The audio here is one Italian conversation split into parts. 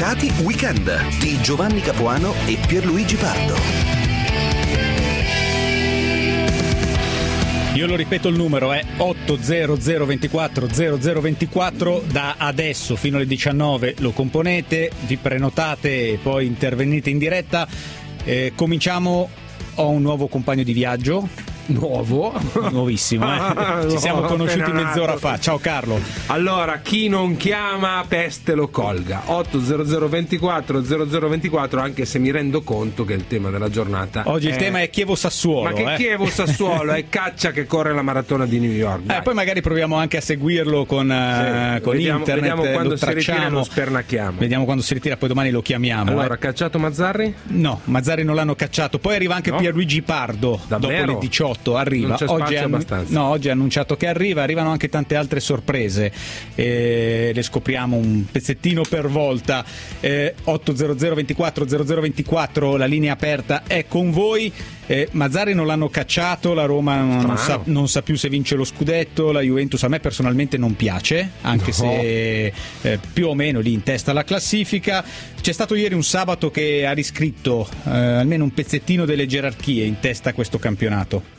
Avvocati Weekend di Giovanni Capuano e Pierluigi Pardo. Io lo ripeto, il numero è 800 24 0024. Da adesso fino alle 19 lo componete, vi prenotate e poi intervenite in diretta. Cominciamo. Ho un nuovo compagno di viaggio. Nuovissimo, ci siamo conosciuti mezz'ora fa. Ciao Carlo. Allora, chi non chiama peste lo colga. 800 24 0024, anche se mi rendo conto che il tema della giornata oggi il tema è Chievo-Sassuolo. Ma che Chievo-Sassuolo? È Caccia che corre la maratona di New York. Poi magari proviamo anche a seguirlo con internet. Vediamo quando si tracciamo, ritira, lo spernacchiamo. Vediamo quando si ritira, poi domani lo chiamiamo. Allora, cacciato Mazzarri? No, Mazzarri non l'hanno cacciato. Poi arriva anche Pierluigi Pardo. Davvero? Dopo le 18 arriva. Non c'è spazio abbastanza. Oggi ha annunciato che arrivano anche tante altre sorprese, le scopriamo un pezzettino per volta. 800 24 0024, la linea aperta è con voi. Mazzarri non l'hanno cacciato, la Roma non sa più se vince lo scudetto, la Juventus a me personalmente non piace, anche se più o meno lì in testa alla classifica. C'è stato ieri un sabato che ha riscritto almeno un pezzettino delle gerarchie in testa a questo campionato.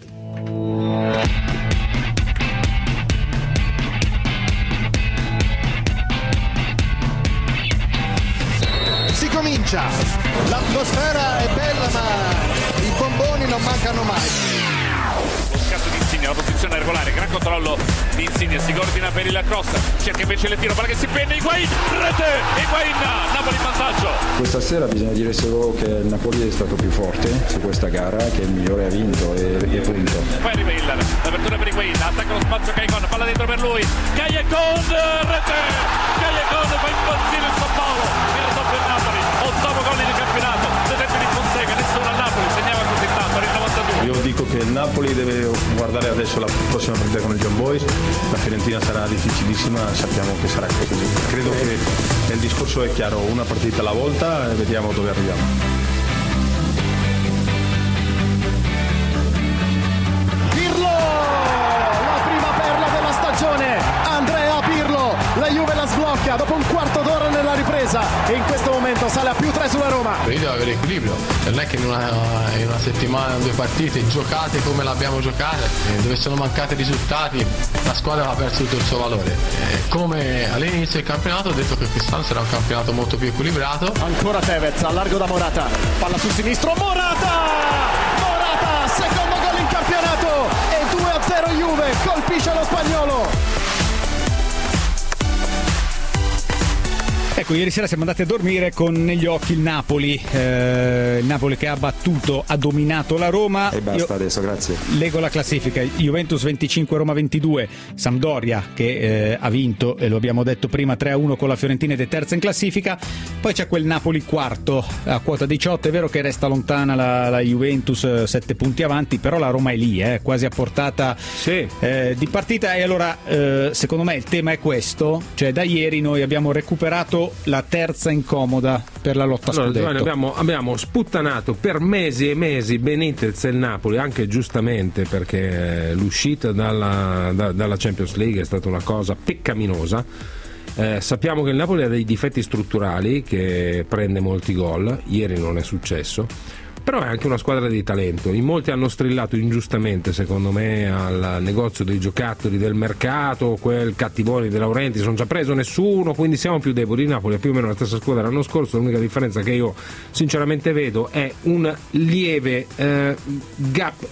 Si comincia, l'atmosfera è bella ma i bomboni non mancano mai. Lo scatto di Insigne, la posizione regolare, gran controllo di Insigne, si coordina per il cross, cerca invece il tiro, palla che si pende, Higuain, rete, Higuain, Napoli in vantaggio. Questa sera bisogna dire solo che il Napoli è stato più forte su questa gara, che il migliore ha vinto e punto. Poi arriva l'apertura per Higuain, attacca lo spazio Callejon, palla dentro per lui, Callejon, rete, Callejon fa impazzire il San Paolo, il raddoppio del Napoli, 8º gol del campionato, due tempi di Fonseca, nessuno al Napoli, segnava così tanto, al 92. Io dico che il Napoli deve guardare adesso la prossima partita con il John Boys, la Fiorentina sarà difficilissima, sappiamo che sarà così. Credo che il discorso è chiaro, una partita alla volta e vediamo dove arriviamo. Pirlo, la prima perla della stagione, Andrea Pirlo, la Juve la sblocca dopo un quarto d'ora nella ripresa e in questo momento sale a +3 sulla Roma. Io devo avere equilibrio, non è che in una settimana, 2 partite giocate come l'abbiamo giocata, dove sono mancati risultati, la squadra ha perso tutto il suo valore. Come all'inizio del campionato ho detto che quest'anno sarà un campionato molto più equilibrato. Ancora Tevez, a largo da Morata, palla sul sinistro, Morata, secondo gol in campionato e 2-0 Juve, colpisce lo spagnolo. Ecco, ieri sera siamo andati a dormire con negli occhi il Napoli che ha battuto, ha dominato la Roma. E basta adesso, grazie. Leggo la classifica: Juventus 25, Roma 22, Sampdoria che ha vinto, e lo abbiamo detto prima, 3-1 con la Fiorentina ed è terza in classifica. Poi c'è quel Napoli quarto a quota 18, è vero che resta lontana la Juventus, 7 punti avanti, però la Roma è lì, quasi a portata di partita. E allora secondo me il tema è questo, cioè da ieri noi abbiamo recuperato la terza incomoda per la lotta a scudetto. Giovanni, abbiamo sputtanato per mesi e mesi Benitez e il Napoli, anche giustamente, perché l'uscita dalla Champions League è stata una cosa peccaminosa. Sappiamo che il Napoli ha dei difetti strutturali, che prende molti gol, ieri non è successo, però è anche una squadra di talento. In molti hanno strillato ingiustamente, secondo me, al negozio dei giocattoli del mercato, quel cattivone di Laurenti, non ci ha preso nessuno, quindi siamo più deboli. Il Napoli è più o meno la stessa squadra dell'anno scorso, l'unica differenza che io sinceramente vedo è un lieve gap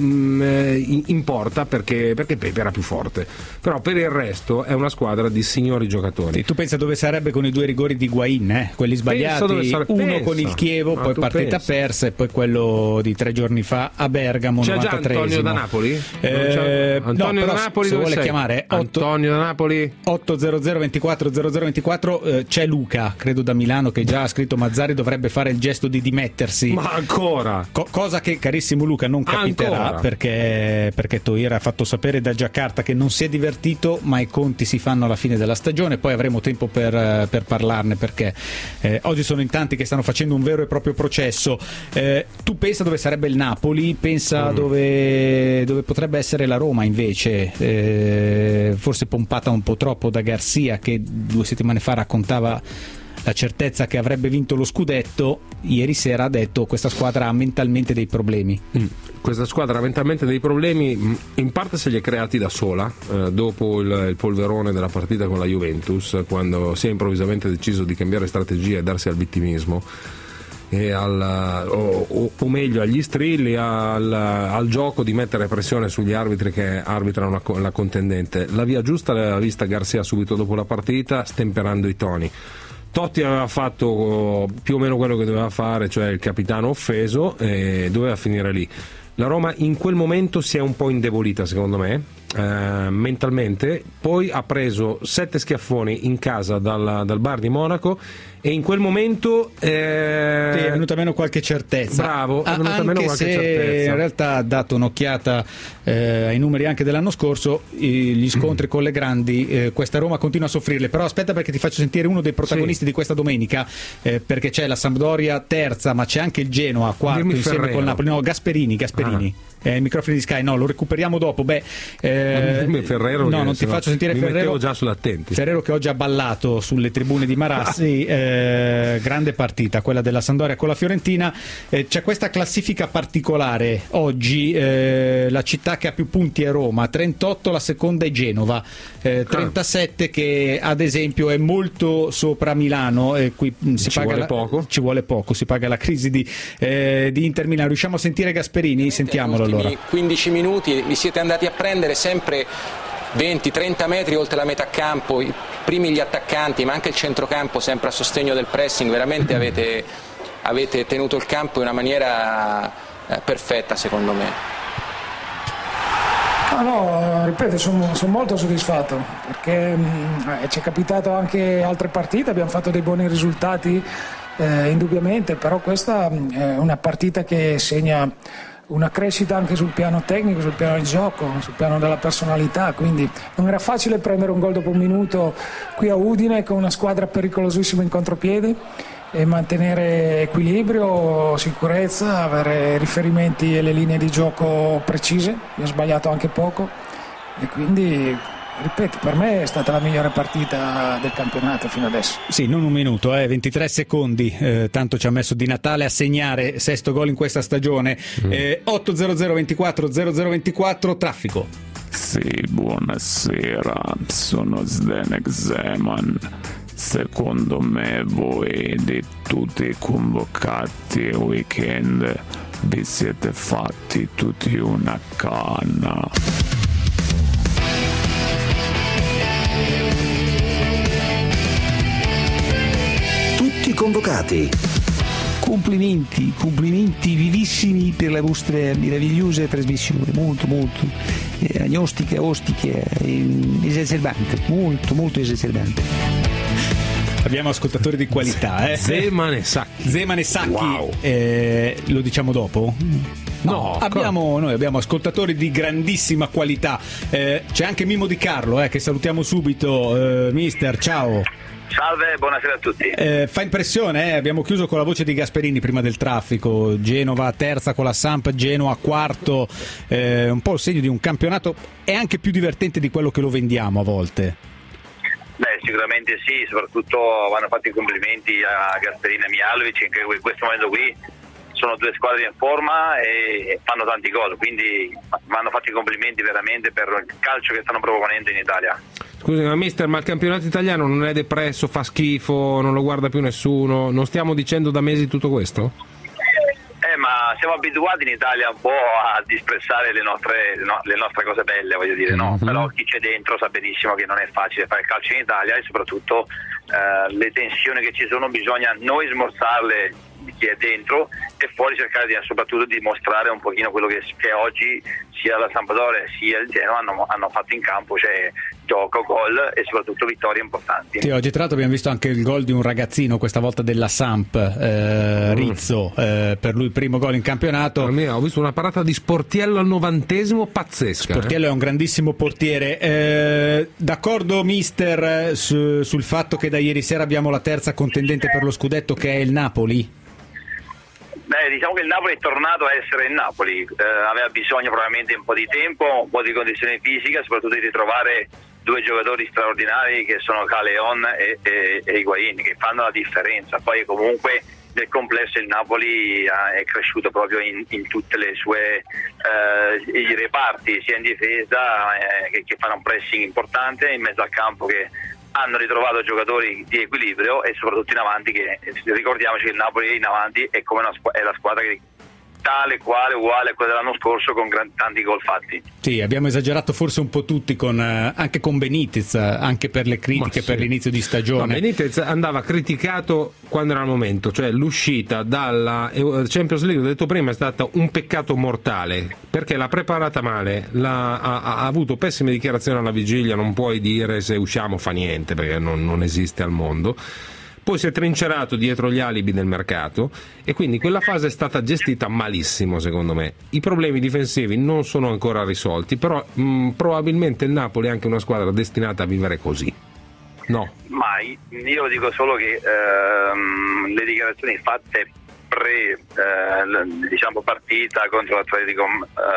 in porta, perché Pepe era più forte, però per il resto è una squadra di signori giocatori. E tu pensa dove sarebbe con i 2 rigori di Higuain, quelli sbagliati, uno con il Chievo, poi partita persa, e poi quello di 3 giorni fa a Bergamo. C'è già Antonio da Napoli? Antonio da Napoli, se dove vuole sei? Chiamare Antonio da Napoli 800 24 0024. C'è Luca, credo da Milano, che già ha scritto: Mazzarri dovrebbe fare il gesto di dimettersi. Ma ancora? Cosa che, carissimo Luca, non capiterà. Perché Toir ha fatto sapere da Giacarta che non si è divertito, ma i conti si fanno alla fine della stagione. Poi avremo tempo per parlarne, perché oggi sono in tanti che stanno facendo un vero e proprio processo. Tu pensa dove sarebbe il Napoli, pensa dove potrebbe essere la Roma invece, forse pompata un po' troppo da Garcia, che 2 settimane fa raccontava la certezza che avrebbe vinto lo scudetto, ieri sera ha detto questa squadra ha mentalmente dei problemi. Questa squadra ha mentalmente dei problemi, in parte se li è creati da sola, dopo il polverone della partita con la Juventus, quando si è improvvisamente deciso di cambiare strategia e darsi al vittimismo e o meglio agli strilli, al gioco di mettere pressione sugli arbitri che arbitrano la contendente. La via giusta l'aveva vista Garcia subito dopo la partita, stemperando i toni. Totti aveva fatto più o meno quello che doveva fare, cioè il capitano offeso, e doveva finire lì. La Roma in quel momento si è un po' indebolita, secondo me, mentalmente. Poi ha preso 7 schiaffoni in casa dal bar di Monaco, e in quel momento è venuta meno qualche certezza. Bravo, è venuta meno qualche certezza. In realtà ha dato un'occhiata ai numeri anche dell'anno scorso, gli scontri con le grandi, questa Roma continua a soffrirle. Però aspetta, perché ti faccio sentire uno dei protagonisti di questa domenica, perché c'è la Sampdoria terza, ma c'è anche il Genoa quarto. Dimmi insieme Ferrero. col Napoli. No, Gasperini. I microfoni di Sky, no, lo recuperiamo dopo. Ferrero, no, non ti faccio sentire mi Ferrero. mettevo già sull'attenti. Ferrero che oggi ha ballato sulle tribune di Marassi. Grande partita quella della Sampdoria con la Fiorentina. C'è questa classifica particolare oggi, la città che ha più punti è Roma, 38, la seconda è Genova, 37 che ad esempio è molto sopra Milano, qui ci vuole poco, si paga la crisi di Inter Milano. Riusciamo a sentire Gasperini? Sentiamolo allora. 15 minuti vi siete andati a prendere sempre 20-30 metri oltre la metà campo, i primi gli attaccanti ma anche il centrocampo sempre a sostegno del pressing. Veramente avete tenuto il campo in una maniera perfetta, secondo me. Ripeto, sono molto soddisfatto, perché ci è capitato anche altre partite, abbiamo fatto dei buoni risultati indubbiamente, però questa è una partita che segna una crescita anche sul piano tecnico, sul piano del gioco, sul piano della personalità, quindi non era facile prendere un gol dopo un minuto qui a Udine con una squadra pericolosissima in contropiede e mantenere equilibrio, sicurezza, avere riferimenti e le linee di gioco precise. Abbiamo sbagliato anche poco e quindi, ripeto, per me è stata la migliore partita del campionato fino adesso. Sì, non un minuto, 23 secondi, tanto ci ha messo Di Natale a segnare, sesto gol in questa stagione. 800 24 0024, traffico. Sì, buonasera, sono Zdenek Zeman. Secondo me voi di tutti i convocati weekend vi siete fatti tutti una canna. Tutti convocati. Complimenti vivissimi per le vostre meravigliose trasmissioni, molto agnostiche, ostiche, esacerbante, molto esacerbante. Abbiamo ascoltatori di qualità, Zeman e Sacchi. Wow. Lo diciamo dopo? No, noi abbiamo ascoltatori di grandissima qualità. C'è anche Mimmo Di Carlo, che salutiamo subito. Mister, ciao. Salve, buonasera a tutti. Fa impressione, abbiamo chiuso con la voce di Gasperini prima del traffico. Genova terza con la Samp, Genoa quarto, un po' il segno di un campionato è anche più divertente di quello che lo vendiamo a volte. Beh, sicuramente sì, soprattutto vanno fatti i complimenti a Gasperini e Mihajlovic, che in questo momento qui sono due squadre in forma e fanno tanti gol, quindi vanno fatti i complimenti veramente per il calcio che stanno proponendo in Italia. Scusi, ma mister, ma il campionato italiano non è depresso, fa schifo, non lo guarda più nessuno? Non stiamo dicendo da mesi tutto questo? Ma siamo abituati in Italia un po' a disprezzare le nostre cose belle, voglio dire, no? Però chi c'è dentro sa benissimo che non è facile fare il calcio in Italia, e soprattutto le tensioni che ci sono bisogna noi smorzarle di chi è dentro e fuori cercare soprattutto di mostrare un pochino quello che oggi sia la Sampdoria sia il Genoa hanno fatto in campo, cioè gioco, gol e soprattutto vittorie importanti. Sì, oggi tra l'altro abbiamo visto anche il gol di un ragazzino, questa volta della Samp, Rizzo, per lui il primo gol in campionato. Ho visto una parata di Sportiello al 90° pazzesca. Sportiello è un grandissimo portiere. D'accordo mister sul fatto che da ieri sera abbiamo la terza contendente per lo scudetto, che è il Napoli? Diciamo che il Napoli è tornato a essere il Napoli, aveva bisogno probabilmente un po' di tempo, un po' di condizione fisica, soprattutto di ritrovare due giocatori straordinari che sono Caleon e Higuaín, che fanno la differenza. Poi comunque nel complesso il Napoli è cresciuto proprio in tutte le sue i reparti, sia in difesa che fanno un pressing importante, in mezzo al campo che hanno ritrovato giocatori di equilibrio, e soprattutto in avanti, che ricordiamoci che il Napoli in avanti è come è la squadra che tale quale, uguale a quella dell'anno scorso, con tanti gol fatti. Sì, abbiamo esagerato forse un po' tutti anche con Benitez, anche per le critiche per l'inizio di stagione. No, Benitez andava criticato quando era il momento, cioè l'uscita dalla Champions League, l'ho detto prima, è stata un peccato mortale, perché l'ha preparata male, ha avuto pessime dichiarazioni alla vigilia, non puoi dire se usciamo fa niente, perché non esiste al mondo. Poi si è trincerato dietro gli alibi del mercato, e quindi quella fase è stata gestita malissimo, secondo me. I problemi difensivi non sono ancora risolti, però probabilmente il Napoli è anche una squadra destinata a vivere così. No? Ma io dico solo che le dichiarazioni fatte diciamo partita contro l'Atletico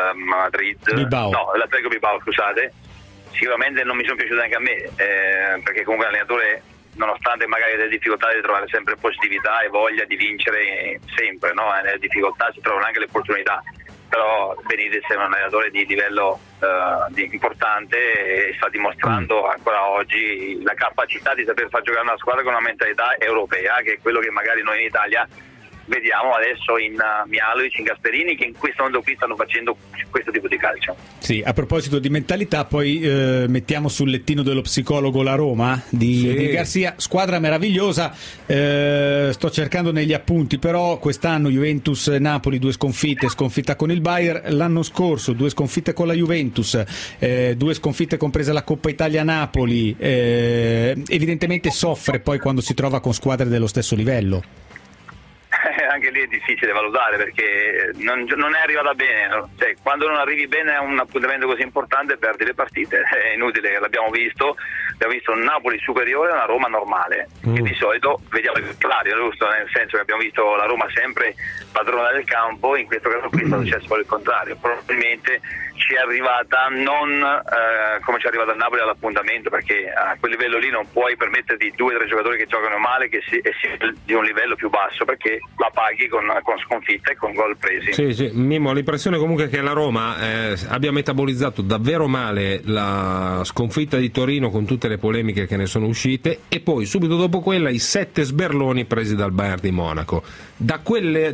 l'Atletico Bilbao, scusate, sicuramente non mi sono piaciute anche a me, perché comunque l'allenatore, nonostante magari le difficoltà di trovare sempre positività e voglia di vincere sempre, no? Nelle difficoltà si trovano anche le opportunità, però Benitez è un allenatore di livello importante e sta dimostrando ancora oggi la capacità di saper far giocare una squadra con una mentalità europea, che è quello che magari noi in Italia vediamo adesso in Mihajlovic, in Gasperini, che in questo momento qui stanno facendo questo tipo di calcio. Sì, a proposito di mentalità, poi mettiamo sul lettino dello psicologo la Roma di Garcia, squadra meravigliosa. Sto cercando negli appunti, però quest'anno Juventus-Napoli 2 sconfitta con il Bayern, l'anno scorso 2 sconfitte con la Juventus, 2 sconfitte compresa la Coppa Italia-Napoli. Evidentemente soffre poi quando si trova con squadre dello stesso livello. Anche lì è difficile valutare, perché non è arrivata bene, no? Cioè, quando non arrivi bene a un appuntamento così importante perdi le partite, è inutile, l'abbiamo visto un Napoli superiore a una Roma normale, che di solito vediamo il contrario, giusto? Nel senso che abbiamo visto la Roma sempre padrona del campo, in questo caso qui è successo poi il contrario, probabilmente ci è arrivata non come ci è arrivata a Napoli all'appuntamento, perché a quel livello lì non puoi permetterti 2 o 3 giocatori che giocano male e si di un livello più basso, perché la paghi con sconfitte e con gol presi. Sì, Mimmo, l'impressione comunque è che la Roma abbia metabolizzato davvero male la sconfitta di Torino, con tutte le polemiche che ne sono uscite, e poi subito dopo quella i 7 sberloni presi dal Bayern di Monaco. Da quel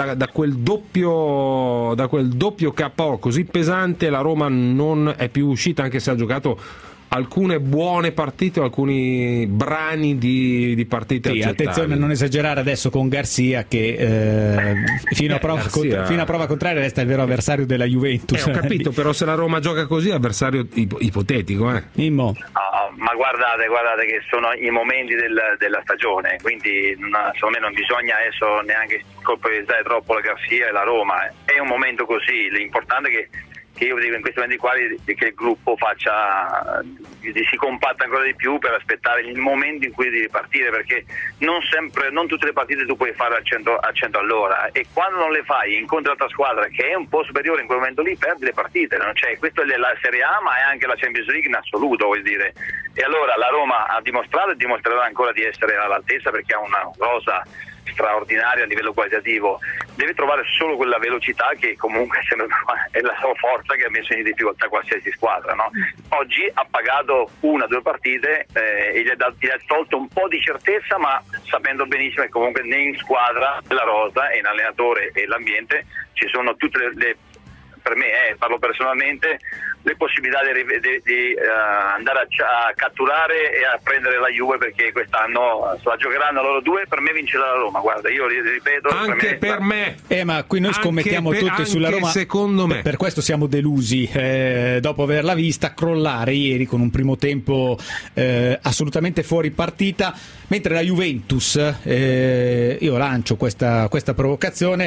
doppio KO così pesante la Roma non è più uscita, anche se ha giocato alcune buone partite o alcuni brani di partite accettabili. Attenzione a non esagerare adesso con Garcia, che fino a prova contraria resta il vero avversario della Juventus. Ho capito, però se la Roma gioca così è avversario ipotetico. Mimmo. Ma guardate che sono i momenti della stagione, quindi secondo me non bisogna adesso neanche colpevolizzare troppo la Garcia e la Roma. È un momento così, l'importante è che io dico in questi momenti qua che il gruppo si compatta ancora di più per aspettare il momento in cui devi partire, perché non tutte le partite tu puoi fare al 100 all'ora, e quando non le fai incontri l'altra squadra che è un po' superiore in quel momento lì, perdi le partite, no? Cioè, questo è la Serie A, ma è anche la Champions League in assoluto, vuol dire. E allora la Roma ha dimostrato e dimostrerà ancora di essere all'altezza, perché ha una rosa straordinaria a livello qualitativo, deve trovare solo quella velocità che comunque è la sua forza, che ha messo in difficoltà qualsiasi squadra, no? Oggi ha pagato 1 o 2 partite e gli ha tolto un po' di certezza, ma sapendo benissimo che comunque né in squadra, la rosa e in allenatore e l'ambiente ci sono tutte le per me, parlo personalmente, le possibilità di andare a catturare e a prendere la Juve, perché quest'anno se la giocheranno loro 2, per me vincerà la Roma. Guarda, io ripeto, anche per me. Ma qui noi scommettiamo tutti sulla Roma, secondo me. Per questo siamo delusi dopo averla vista crollare ieri con un primo tempo assolutamente fuori partita, mentre la Juventus, io lancio questa provocazione,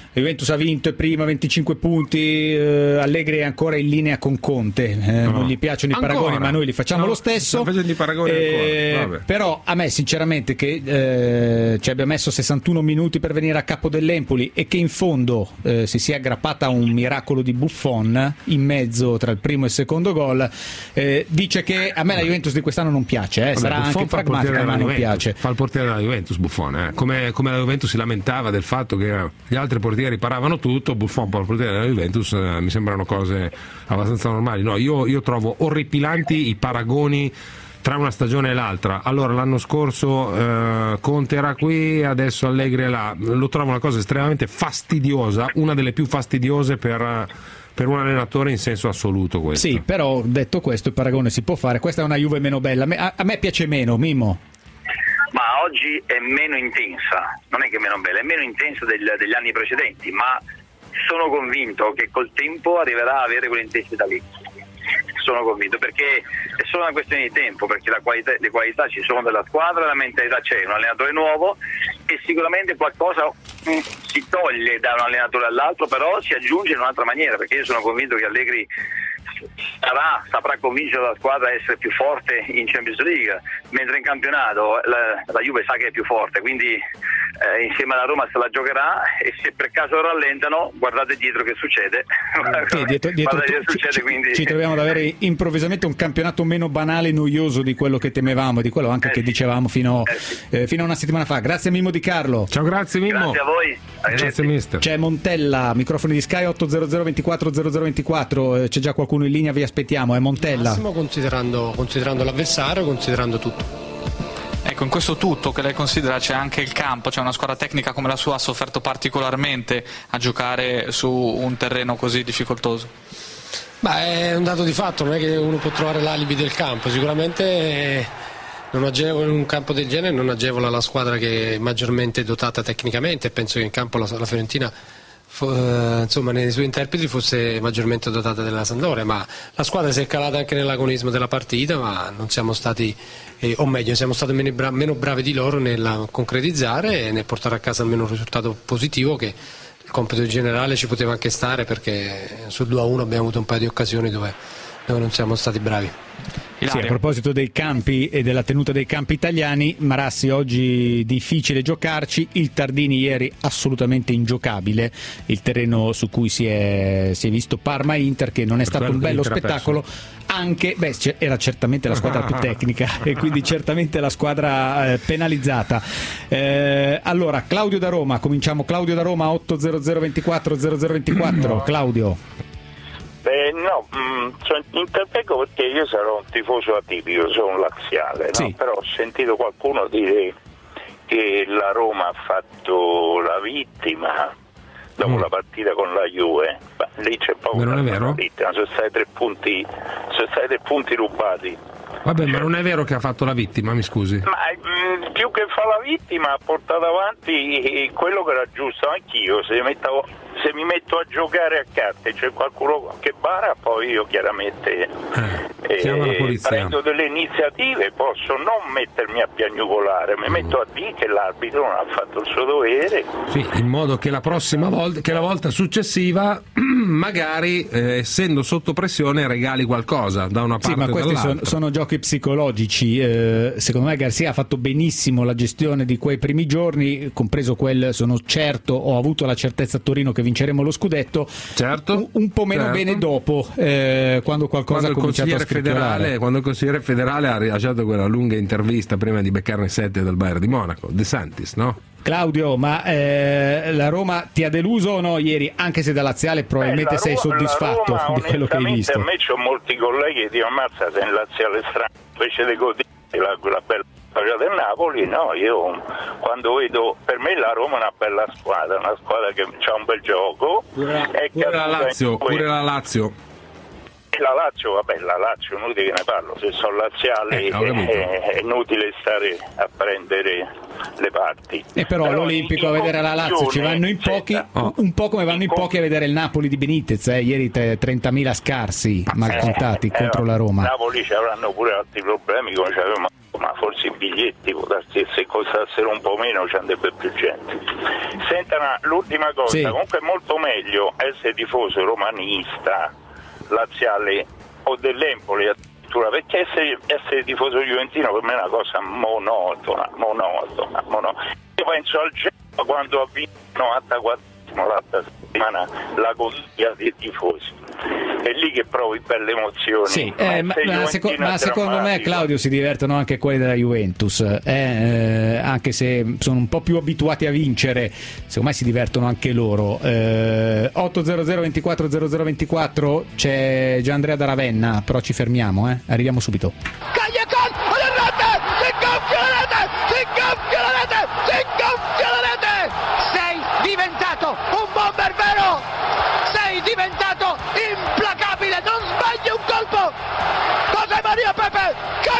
Juventus ha vinto, è prima, 25 punti, Allegri è ancora in linea con Conte, non gli piacciono i paragoni, ma noi li facciamo lo stesso. I paragoni però a me sinceramente che ci abbia messo 61 minuti per venire a capo dell'Empoli e che in fondo si sia aggrappata a un miracolo di Buffon in mezzo tra il primo e il secondo gol, dice che a me la Juventus di quest'anno non piace, sarà Buffon anche pragmatica, ma non piace. Fa il portiere della Juventus Buffon, come la Juventus si lamentava del fatto che gli altri portieri paravano tutto, Buffon per il portiere della Juventus mi sembrano cose abbastanza normali. No, io trovo orripilanti i paragoni tra una stagione e l'altra. Allora l'anno scorso Conte era qui, adesso Allegri è là. Lo trovo una cosa estremamente fastidiosa, una delle più fastidiose per un allenatore in senso assoluto questo. Sì, però detto questo il paragone si può fare. Questa è una Juve meno bella, a me piace meno, Mimmo. Ma oggi è meno intensa, non è che meno bella, è meno intensa degli anni precedenti, ma sono convinto che col tempo arriverà a avere quell'intensità lì. Sono convinto, perché è solo una questione di tempo, perché le qualità ci sono della squadra, la mentalità c'è, un allenatore nuovo e sicuramente qualcosa si toglie da un allenatore all'altro, però si aggiunge in un'altra maniera, perché io sono convinto che Allegri saprà convincere la squadra a essere più forte in Champions League, mentre in campionato la Juve sa che è più forte, quindi insieme alla Roma se la giocherà, e se per caso rallentano guardate dietro che succede. Ci troviamo ad avere improvvisamente un campionato meno banale e noioso di quello che temevamo, di quello anche che dicevamo fino a una settimana fa. Grazie Mimmo Di Carlo. Ciao, grazie Mimmo. Grazie a voi. Grazie mister. C'è Montella, microfoni di Sky 800 24 0024, c'è già qualcuno in linea, vi aspettiamo, è Montella. Massimo, considerando l'avversario, considerando tutto. Ecco, in questo tutto che lei considera c'è anche il campo, c'è una squadra tecnica come la sua ha sofferto particolarmente a giocare su un terreno così difficoltoso? È un dato di fatto, non è che uno può trovare l'alibi del campo, sicuramente non agevola in un campo del genere, non agevola la squadra che è maggiormente dotata tecnicamente, penso che in campo la Fiorentina insomma nei suoi interpreti fosse maggiormente dotata della Sampdoria, ma la squadra si è calata anche nell'agonismo della partita, ma non siamo stati o meglio siamo stati meno bravi di loro nel concretizzare e nel portare a casa almeno un risultato positivo, che il compito generale ci poteva anche stare, perché sul 2-1 abbiamo avuto un paio di occasioni dove non siamo stati bravi. Sì, a proposito dei campi e della tenuta dei campi italiani, Marassi oggi difficile giocarci, il Tardini ieri assolutamente ingiocabile, il terreno su cui si è visto Parma-Inter, che non è stato un bello spettacolo, anche era certamente la squadra più tecnica e quindi certamente la squadra penalizzata. Allora Claudio da Roma, cominciamo. Claudio da Roma 800 24 0024. Claudio. Intervengo perché io sarò un tifoso atipico, sono un laziale, no? Sì. Però ho sentito qualcuno dire che la Roma ha fatto la vittima dopo la partita con la Juve. Lì c'è poco da fare, vittima, sono stati 3 punti rubati. Vabbè, ma non è vero che ha fatto la vittima, mi scusi. Ma più che fa la vittima ha portato avanti quello che era giusto. Anch'io se mi metto a giocare a carte, c'è qualcuno che bara, poi io chiaramente prendo delle iniziative, posso non mettermi a piagnucolare, mi metto a dire che l'arbitro non ha fatto il suo dovere. Sì, in modo che la prossima volta, che la volta successiva magari essendo sotto pressione regali qualcosa da una parte ma questi dall'altra. sono giochi psicologici. Secondo me Garcia ha fatto benissimo la gestione di quei primi giorni, compreso sono certo, ho avuto la certezza a Torino che vinceremo lo scudetto, certo, un po' meno bene dopo, quando qualcosa ha cominciato a scricchiolare. Quando il consigliere federale ha rilasciato quella lunga intervista prima di beccarne 7 dal Bayern di Monaco, De Santis, no? Claudio, ma la Roma ti ha deluso o no ieri, anche se da laziale probabilmente sei soddisfatto di quello che hai visto? A me c'ho molti colleghi che dicono ammazza, sei in laziale strano, invece di godere quella bella storia del Napoli, no, io quando vedo, per me la Roma è una bella squadra, una squadra che ha un bel gioco. Pure la Lazio. La Lazio inutile che ne parlo, se sono laziale è inutile stare a prendere le parti. Però all'Olimpico a vedere la Lazio ci vanno in pochi, un po' come vanno in pochi a vedere il Napoli di Benitez, ieri 30.000 scarsi mal contati contro la Roma. Napoli ci avranno pure altri problemi come c'avevamo ma forse i biglietti se costassero un po' meno ci andrebbe più gente. Senta, l'ultima cosa, sì. Comunque è molto meglio essere tifoso romanista, laziale o dell'Empoli addirittura, perché essere tifoso juventino per me è una cosa monotona. Io penso al Genoa quando ha vinto 94 l'altra settimana la consiglia dei tifosi, è lì che provi belle emozioni. Sì, ma secondo me, Claudio, si divertono anche quelli della Juventus, anche se sono un po' più abituati a vincere, secondo me si divertono anche loro. 800 24 0024, c'è già Andrea da Ravenna, però ci fermiamo, arriviamo subito. Sei diventato un bomber vero, sei diventato implacabile, non sbagli un colpo. José María Pepe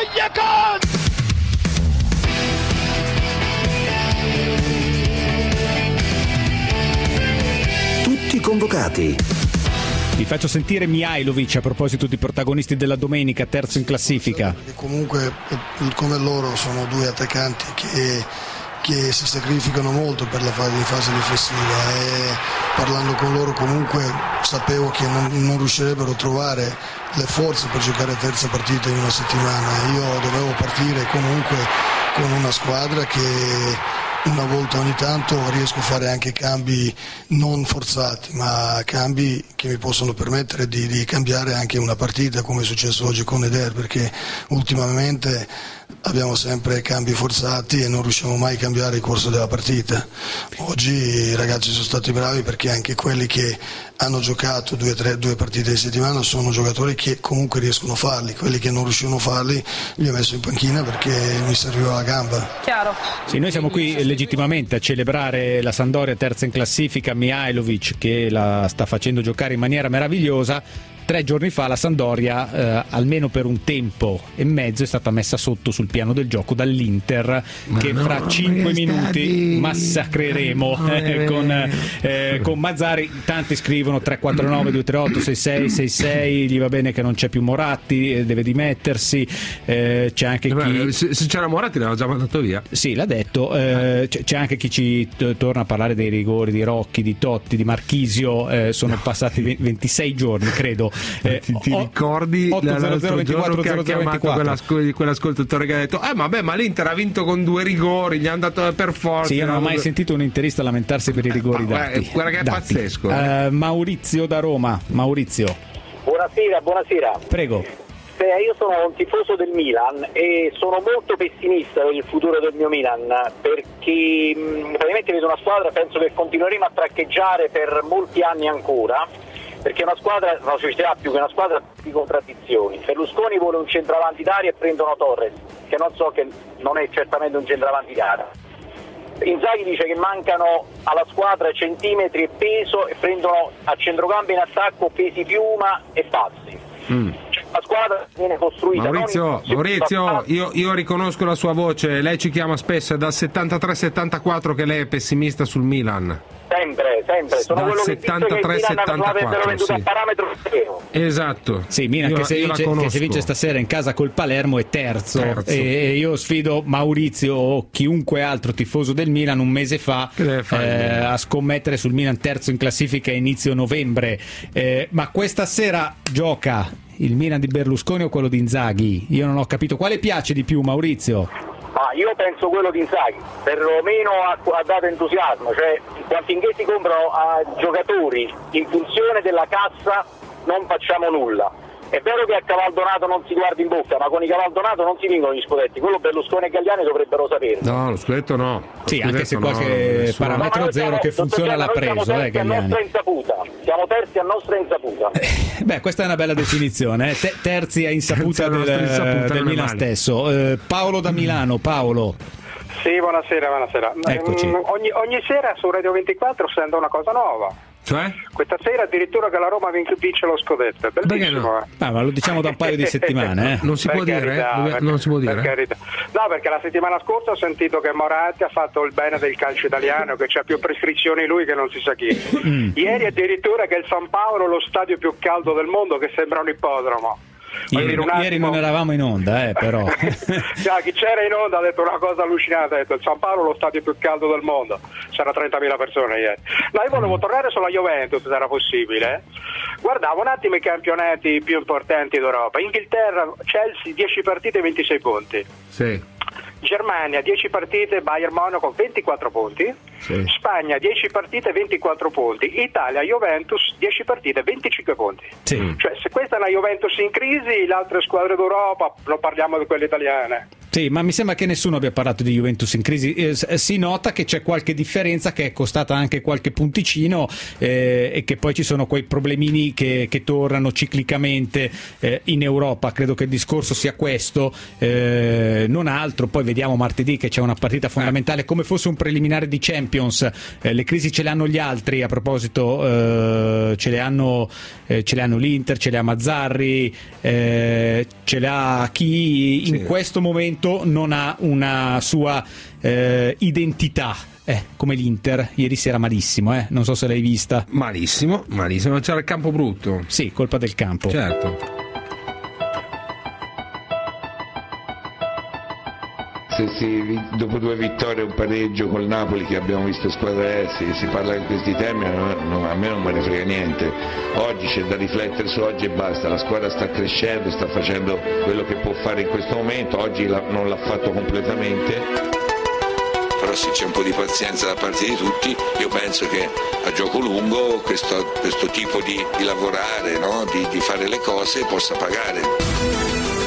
Callejon. Tutti convocati. Vi faccio sentire Mihajlovic a proposito di protagonisti della domenica, terzo in classifica. Perché comunque come loro sono due attaccanti che si sacrificano molto per la fase difensiva, e parlando con loro comunque sapevo che non riuscirebbero a trovare le forze per giocare terza partita in una settimana. Io dovevo partire comunque con una squadra che una volta ogni tanto riesco a fare anche cambi non forzati, ma cambi che mi possono permettere di cambiare anche una partita, come è successo oggi con Eder, perché ultimamente abbiamo sempre cambi forzati e non riusciamo mai a cambiare il corso della partita. Oggi i ragazzi sono stati bravi, perché anche quelli che hanno giocato due partite in settimana sono giocatori che comunque riescono a farli, quelli che non riuscivano a farli li ho messo in panchina perché mi serviva la gamba. Chiaro. Sì, noi siamo qui legittimamente a celebrare la Sampdoria terza in classifica, Mihajlovic che la sta facendo giocare in maniera meravigliosa. 3 giorni fa la Sampdoria, almeno per un tempo e mezzo, è stata messa sotto sul piano del gioco dall'Inter, che fra 5 minuti massacreremo con Mazzari. Tanti scrivono 349 238 6666, gli va bene che non c'è più Moratti, deve dimettersi. C'è anche chi... Se c'era Moratti l'aveva già mandato via. Sì, l'ha detto. C'è anche chi ci torna a parlare dei rigori di Rocchi, di Totti, di Marchisio. Sono passati 26 giorni, credo. Ti ricordi l'altro giorno che ha chiamato quell'ascoltatore che ha detto ma l'Inter ha vinto con 2 rigori, gli hanno dato per forza. Sì, io non ho mai sentito un interista lamentarsi per i rigori dati. Guarda che è pazzesco. Maurizio da Roma. Maurizio, buonasera. Prego. Io sono un tifoso del Milan e sono molto pessimista per il futuro del mio Milan, perché praticamente vedo una squadra, penso che continueremo a traccheggiare per molti anni ancora, perché è una squadra, una società più che una squadra di contraddizioni. Berlusconi vuole un centravanti d'aria e prendono Torres, che non è certamente un centravanti d'aria. Inzaghi dice che mancano alla squadra centimetri e peso e prendono a centrocampo in attacco pesi piuma e passi. La squadra viene costruita. Maurizio, io riconosco la sua voce, lei ci chiama spesso, è dal 73-74 che lei è pessimista sul Milan. Sempre, sono quello che dice che il Milan avrebbero venduto a parametro zero. Esatto. Sì, Milan che se vince stasera in casa col Palermo è terzo. E io sfido Maurizio o chiunque altro tifoso del Milan un mese fa a scommettere sul Milan terzo in classifica a inizio novembre. Ma questa sera gioca il Milan di Berlusconi o quello di Inzaghi? Io non ho capito quale piace di più, Maurizio. Io penso quello di Inzaghi, perlomeno ha dato entusiasmo, cioè finché si comprano giocatori in funzione della cassa non facciamo nulla. È vero che a Cavaldonato non si guarda in bocca, ma con i Cavaldonato non si vincono gli scudetti, quello Berlusconi e Galliani dovrebbero sapere. No, lo scudetto no. Sì, anche se qualche parametro zero che funziona l'ha preso, Galliani. Siamo terzi a nostra insaputa. Beh, questa è una bella definizione, terzi a insaputa del Milan stesso. Paolo da Milano, Paolo. Sì, buonasera. Eccoci. Ogni sera su Radio 24 sento una cosa nuova. Cioè? Questa sera addirittura che la Roma vince lo scudetto, è bellissimo. No? Ma lo diciamo da un paio di settimane. Non si può dire? Non si può dire? No, perché la settimana scorsa ho sentito che Moratti ha fatto il bene del calcio italiano, che c'ha più prescrizioni lui che non si sa chi. Ieri addirittura che il San Paolo è lo stadio più caldo del mondo, che sembra un ippodromo. Ieri non eravamo in onda, però. Chi c'era in onda ha detto una cosa allucinante, ha detto il San Paolo è lo stadio più caldo del mondo, c'erano 30.000 persone ieri. No, io volevo tornare sulla Juventus, se era possibile. Guardavo un attimo i campionati più importanti d'Europa. Inghilterra, Chelsea 10 partite 26 punti. Sì. Germania 10 partite, Bayern Monaco 24 punti. Sì. Spagna 10 partite 24 punti. Italia, Juventus 10 partite 25 punti. Sì. Cioè, se questa è una Juventus in crisi, le altre squadre d'Europa, non parliamo di quelle italiane. Sì, ma mi sembra che nessuno abbia parlato di Juventus in crisi. Si nota che c'è qualche differenza, che è costata anche qualche punticino, e che poi ci sono quei problemini che tornano ciclicamente in Europa. Credo che il discorso sia questo, non altro. Poi vediamo martedì che c'è una partita fondamentale, come fosse un preliminare di Champions. Le crisi ce le hanno gli altri, a proposito, ce le hanno l'Inter, ce le ha Mazzarri, ce le ha chi in questo momento non ha una sua identità, come l'Inter ieri sera malissimo, non so se l'hai vista. Malissimo, c'era il campo brutto. Sì, colpa del campo. Certo. Dopo 2 vittorie e un pareggio col Napoli, che abbiamo visto squadre si parla in questi termini, a me non me ne frega niente. Oggi c'è da riflettere su oggi e basta. La squadra sta crescendo, sta facendo quello che può fare in questo momento. Oggi non l'ha fatto completamente, però se c'è un po' di pazienza da parte di tutti, io penso che a gioco lungo questo tipo di lavorare, no? di fare le cose possa pagare.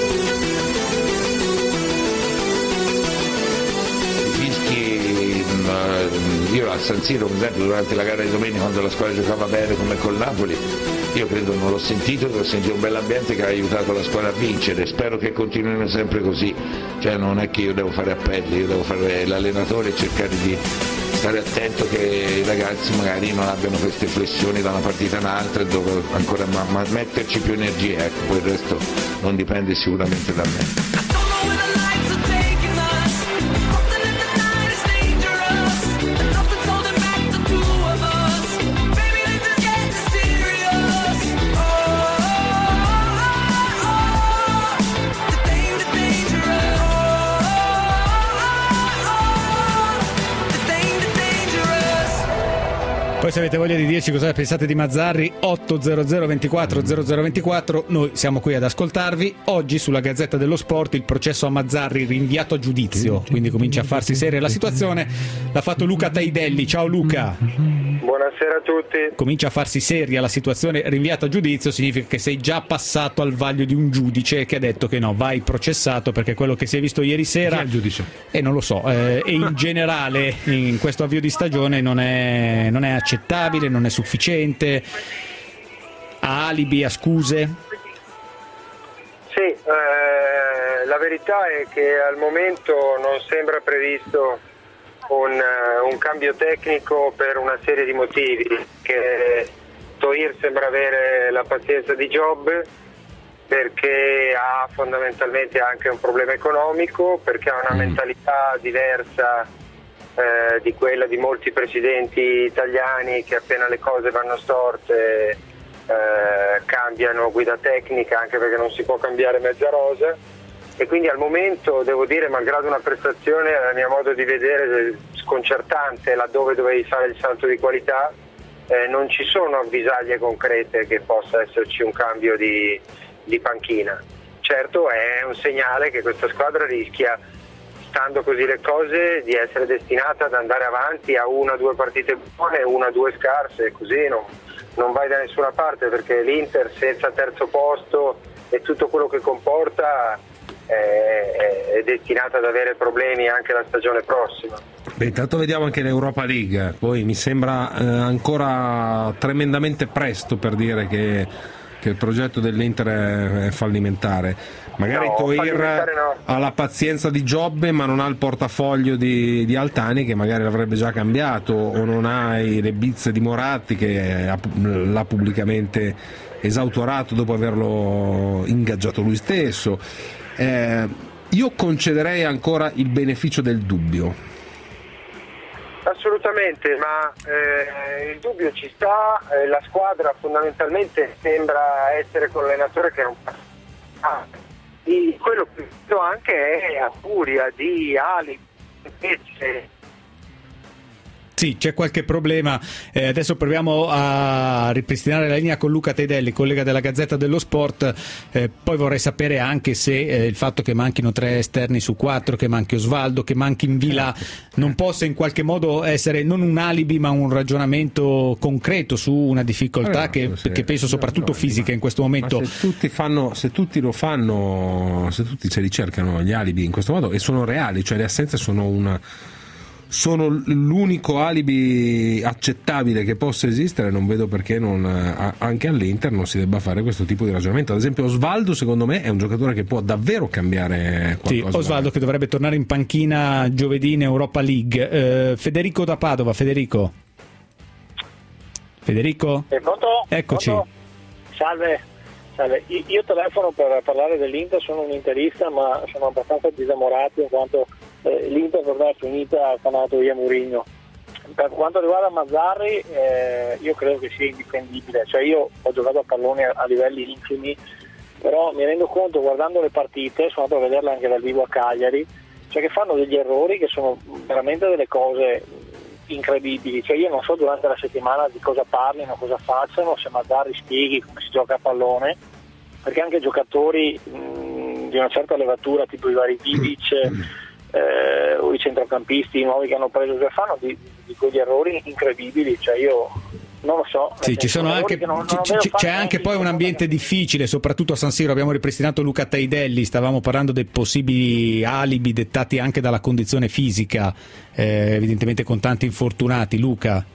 Io a San Siro, per esempio, durante la gara di domenica, quando la squadra giocava bene come col Napoli, io credo non l'ho sentito un bell'ambiente che ha aiutato la squadra a vincere. Spero che continuino sempre così, cioè non è che io devo fare appelli, io devo fare l'allenatore e cercare di stare attento che i ragazzi magari non abbiano queste flessioni da una partita a un'altra e devo ancora metterci più energie, poi il resto non dipende sicuramente da me. Poi se avete voglia di dirci cosa pensate di Mazzarri, 800 24 0024, noi siamo qui ad ascoltarvi. Oggi sulla Gazzetta dello Sport il processo a Mazzarri rinviato a giudizio, quindi comincia a farsi seria la situazione. L'ha fatto Luca Taidelli. Ciao Luca. Buonasera a tutti. Comincia a farsi seria la situazione, rinviato a giudizio significa che sei già passato al vaglio di un giudice che ha detto che no, vai processato, perché quello che si è visto ieri sera... Chi è il giudice? Non lo so, e in generale in questo avvio di stagione non è accettabile, non è sufficiente, ha alibi, ha scuse? Sì, la verità è che al momento non sembra previsto un cambio tecnico per una serie di motivi, che Toir sembra avere la pazienza di Job perché ha fondamentalmente anche un problema economico, perché ha una mentalità diversa di quella di molti presidenti italiani che appena le cose vanno storte cambiano guida tecnica, anche perché non si può cambiare mezza rosa, e quindi al momento devo dire, malgrado una prestazione a mio modo di vedere sconcertante laddove dovevi fare il salto di qualità, non ci sono avvisaglie concrete che possa esserci un cambio di panchina. Certo è un segnale che questa squadra rischia, stando così le cose, di essere destinata ad andare avanti a 1 o 2 partite buone, 1 o 2 scarse, così non vai da nessuna parte, perché l'Inter senza terzo posto e tutto quello che comporta è destinata ad avere problemi anche la stagione prossima. Beh, intanto vediamo anche l'Europa League, poi mi sembra ancora tremendamente presto per dire che il progetto dell'Inter è fallimentare. Magari no, Toir ha la pazienza di Giobbe ma non ha il portafoglio di Altani, che magari l'avrebbe già cambiato, o non ha le bizze di Moratti, che l'ha pubblicamente esautorato dopo averlo ingaggiato lui stesso. Io concederei ancora il beneficio del dubbio. Assolutamente, ma il dubbio ci sta, la squadra fondamentalmente sembra essere con l'allenatore che non di quello che vedo anche è a furia di ali invece. Sì, c'è qualche problema. Adesso proviamo a ripristinare la linea con Luca Teidelli, collega della Gazzetta dello Sport. Poi vorrei sapere anche se il fatto che manchino 3 esterni su 4, che manchi Osvaldo, che manchi Invila, non possa in qualche modo essere non un alibi ma un ragionamento concreto su una difficoltà che penso soprattutto fisica in questo momento. Ma se tutti se li cercano gli alibi in questo modo e sono reali, cioè le assenze sono l'unico alibi accettabile che possa esistere, non vedo perché anche all'Inter non si debba fare questo tipo di ragionamento. Ad esempio Osvaldo secondo me è un giocatore che può davvero cambiare qualcosa. Sì, Osvaldo che dovrebbe tornare in panchina giovedì in Europa League. Federico da Padova. Federico? Pronto? Eccoci. Pronto? Salve. Io telefono per parlare dell'Inter, sono un interista ma sono abbastanza disamorato in quanto l'Inter per me è finita quando è andato via Mourinho. Per quanto riguarda Mazzarri io credo che sia indifendibile, cioè io ho giocato a pallone a livelli infimi, però mi rendo conto guardando le partite, sono andato a vederle anche dal vivo a Cagliari, cioè che fanno degli errori che sono veramente delle cose incredibili, cioè io non so durante la settimana di cosa parlino, cosa facciano, se Mazzarri spieghi come si gioca a pallone, perché anche giocatori di una certa levatura tipo i vari Vidic o i centrocampisti nuovi che hanno preso, cioè fanno di quegli errori incredibili, cioè io non lo so. Sì, ci sono anche, c'è anche poi un ambiente difficile, soprattutto a San Siro. Abbiamo ripristinato Luca Teidelli, stavamo parlando dei possibili alibi dettati anche dalla condizione fisica, evidentemente con tanti infortunati. Luca?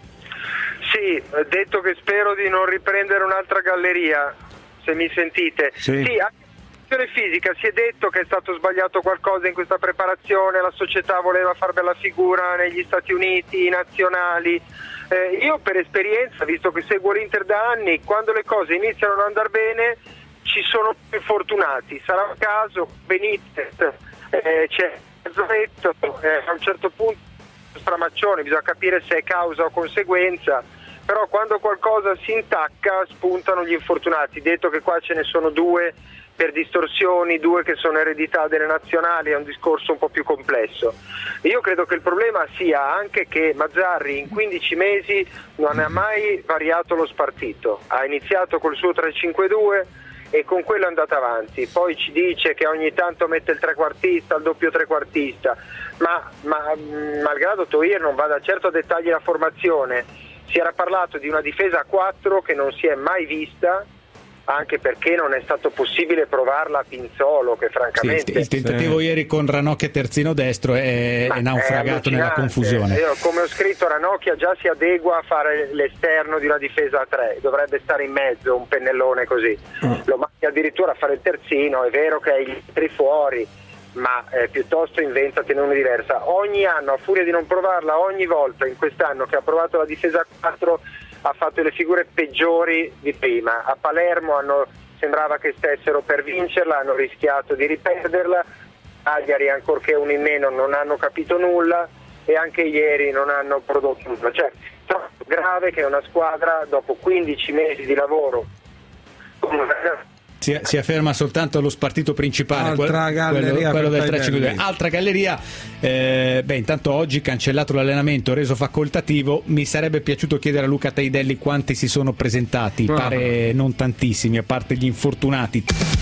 Sì, detto che spero di non riprendere un'altra galleria, se mi sentite. Sì, fisica, si è detto che è stato sbagliato qualcosa in questa preparazione, la società voleva far bella figura negli Stati Uniti, i nazionali. Io per esperienza, visto che seguo l'Inter da anni, quando le cose iniziano a non andare bene ci sono infortunati, sarà un caso Benitez, c'è Zozzetto, a un certo punto Stramaccione, bisogna capire se è causa o conseguenza, però quando qualcosa si intacca spuntano gli infortunati, detto che qua ce ne sono 2 per distorsioni, 2 che sono eredità delle nazionali, è un discorso un po' più complesso. Io credo che il problema sia anche che Mazzarri in 15 mesi non ha mai variato lo spartito, ha iniziato col suo 3-5-2 e con quello è andato avanti, poi ci dice che ogni tanto mette il trequartista, il doppio trequartista, ma malgrado Toir non vada certo a dettagli della formazione, si era parlato di una difesa a 4 che non si è mai vista, anche perché non è stato possibile provarla a Pinzolo, che francamente... Sì, il tentativo ieri con Ranocchia terzino destro è naufragato nella confusione. Io, come ho scritto, Ranocchia già si adegua a fare l'esterno di una difesa a 3, dovrebbe stare in mezzo, un pennellone così. Lo mandi addirittura a fare il terzino, è vero che hai gli altri fuori, ma piuttosto inventatene una diversa. Ogni anno, a furia di non provarla, ogni volta in quest'anno che ha provato la difesa a 4... ha fatto le figure peggiori di prima. A Palermo sembrava che stessero per vincerla, hanno rischiato di riperderla. Cagliari, ancorché uno in meno, non hanno capito nulla e anche ieri non hanno prodotto nulla. Cioè, è troppo grave che una squadra dopo 15 mesi di lavoro si afferma soltanto lo spartito principale, quello del 3-5-2. Altra galleria. Intanto oggi cancellato l'allenamento, reso facoltativo. Mi sarebbe piaciuto chiedere a Luca Teidelli quanti si sono presentati, pare non tantissimi, a parte gli infortunati.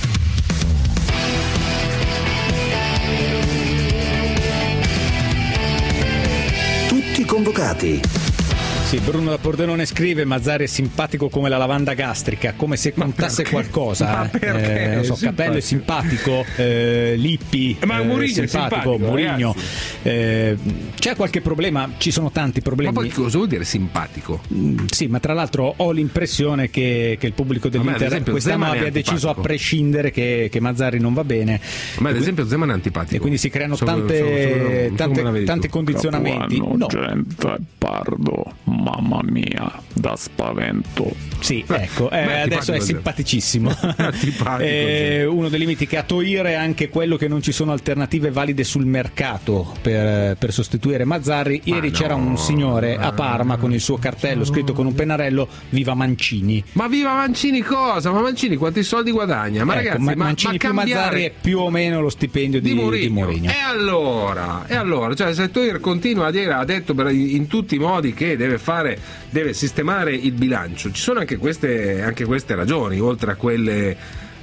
Tutti convocati. Sì, Bruno da Pordenone scrive: Mazzarri è simpatico come la lavanda gastrica, come se contasse qualcosa. Non so, Capello è simpatico, Lippi Mourinho è simpatico, Mourinho. C'è qualche problema? Ci sono tanti problemi. Ma poi cosa vuol dire simpatico? Sì, ma tra l'altro ho l'impressione che il pubblico dell'Inter quest'anno abbia deciso a prescindere che Mazzarri non va bene. Ma ad esempio Zeman è antipatico. E quindi si creano tanti condizionamenti. No. Gente, pardo. mamma mia, da spavento. Sì, ecco, adesso è simpaticissimo. Uno dei limiti che ha Toir è anche quello che non ci sono alternative valide sul mercato per sostituire Mazzarri. Ieri c'era un signore a Parma con il suo cartello scritto con un pennarello: viva Mancini. Ma viva Mancini cosa? Ma Mancini quanti soldi guadagna? Ma ecco, ragazzi, Mancini più Mazzarri è più o meno lo stipendio di Mourinho. E allora, cioè, se Toir continua a dire, ha detto in tutti i modi che deve sistemare il bilancio, ci sono anche queste ragioni, oltre a quelle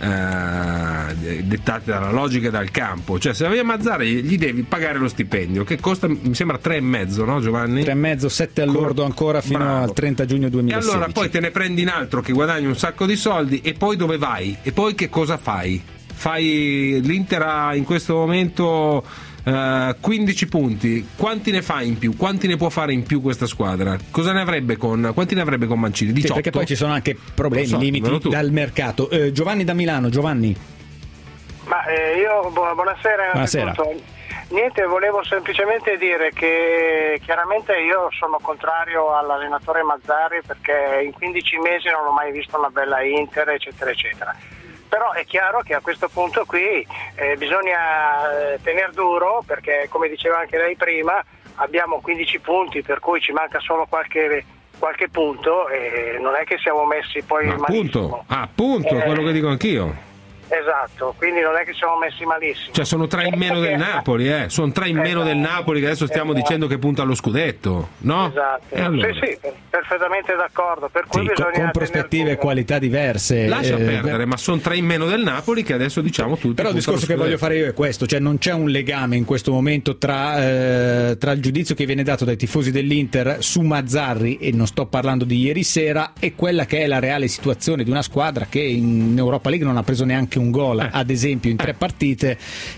dettate dalla logica e dal campo. Cioè, se vai a Mazzarri gli devi pagare lo stipendio, che costa, mi sembra 3,5, no Giovanni? 3,5, 7 all'ordo ancora fino al 30 giugno 2016. E allora poi te ne prendi in altro che guadagni un sacco di soldi, e poi dove vai? E poi che cosa fai? L'Inter ha in questo momento 15 punti, quanti ne fa in più? Quanti ne può fare in più questa squadra? Quanti ne avrebbe con Mancini? 18? Sì, perché poi ci sono anche problemi, limiti dal mercato. Giovanni da Milano. Giovanni. Ma io buonasera. Buonasera. Niente, volevo semplicemente dire che chiaramente io sono contrario all'allenatore Mazzarri, perché in 15 mesi non ho mai visto una bella Inter, eccetera eccetera. Però è chiaro che a questo punto qui bisogna tenere duro, perché come diceva anche lei prima abbiamo 15 punti, per cui ci manca solo qualche punto, e non è che siamo messi poi malissimo. Appunto, quello che dico anch'io. Esatto, quindi non è che siamo messi malissimo. Cioè sono 3 in meno del Napoli, sono 3 in meno del Napoli, che adesso stiamo dicendo che punta allo scudetto, no? Esatto, allora? sì, perfettamente d'accordo, per cui bisogna con prospettive e qualità diverse. Lascia perdere, ma sono 3 in meno del Napoli, che adesso diciamo tutti. Però il discorso che voglio fare io è questo, cioè non c'è un legame in questo momento tra il giudizio che viene dato dai tifosi dell'Inter su Mazzarri, e non sto parlando di ieri sera, e quella che è la reale situazione di una squadra che in Europa League non ha preso neanche un gol, ad esempio, in 3 partite,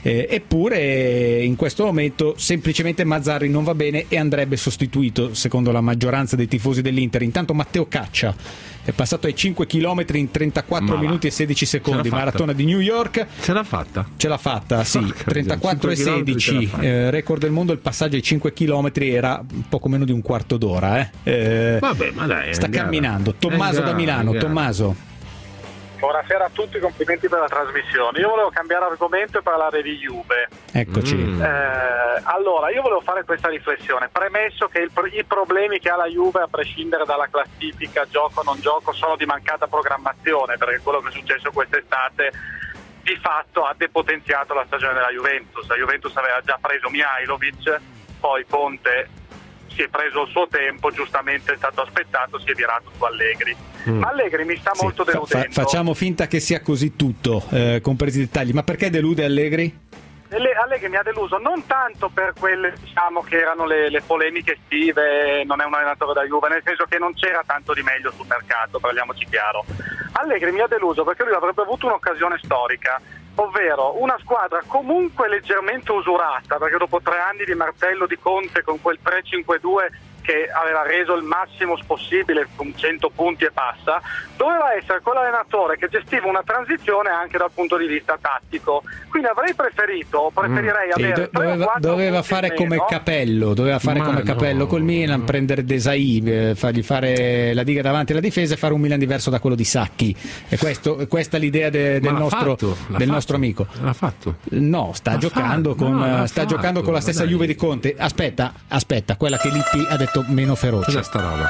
eppure in questo momento semplicemente Mazzarri non va bene e andrebbe sostituito, secondo la maggioranza dei tifosi dell'Inter. Intanto Matteo Caccia è passato ai 5 km in 34 minuti e 16 secondi, maratona di New York. Ce l'ha fatta? Ce l'ha fatta, sì. 34 e 16, record del mondo. Il passaggio ai 5 km era poco meno di un quarto d'ora. Vabbè, ma dai, sta camminando. Tommaso da Milano. Tommaso. Buonasera a tutti, complimenti per la trasmissione. Io volevo cambiare argomento e parlare di Juve. Eccoci. Allora, io volevo fare questa riflessione, premesso che i problemi che ha la Juve, a prescindere dalla classifica gioco o non gioco, sono di mancata programmazione, perché quello che è successo quest'estate di fatto ha depotenziato la stagione della Juventus. La Juventus aveva già preso Mihajlovic, poi Conte si è preso il suo tempo, giustamente è stato aspettato, si è virato su Allegri. Allegri mi sta molto deludendo. Facciamo finta che sia così tutto, compresi i dettagli. Ma perché delude Allegri? Allegri mi ha deluso non tanto per quelle, diciamo, che erano le polemiche estive, non è un allenatore da Juve, nel senso che non c'era tanto di meglio sul mercato, parliamoci chiaro. Allegri mi ha deluso perché lui avrebbe avuto un'occasione storica, ovvero una squadra comunque leggermente usurata, perché dopo 3 anni di martello di Conte con quel 3-5-2 che aveva reso il massimo possibile con 100 punti e passa, doveva essere quell'allenatore che gestiva una transizione anche dal punto di vista tattico. Quindi preferirei avere doveva fare come Capello, Capello col Milan, prendere Desai, fargli fare la diga davanti alla difesa e fare un Milan diverso da quello di Sacchi. E questa è l'idea del nostro amico. L'ha fatto? No, sta giocando con la stessa Juve di Conte. Aspetta, quella che Lippi ha detto meno feroce. Cos'è sta roba?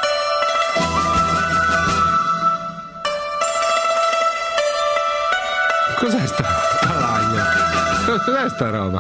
Cos'è sta lagna? Cos'è sta roba?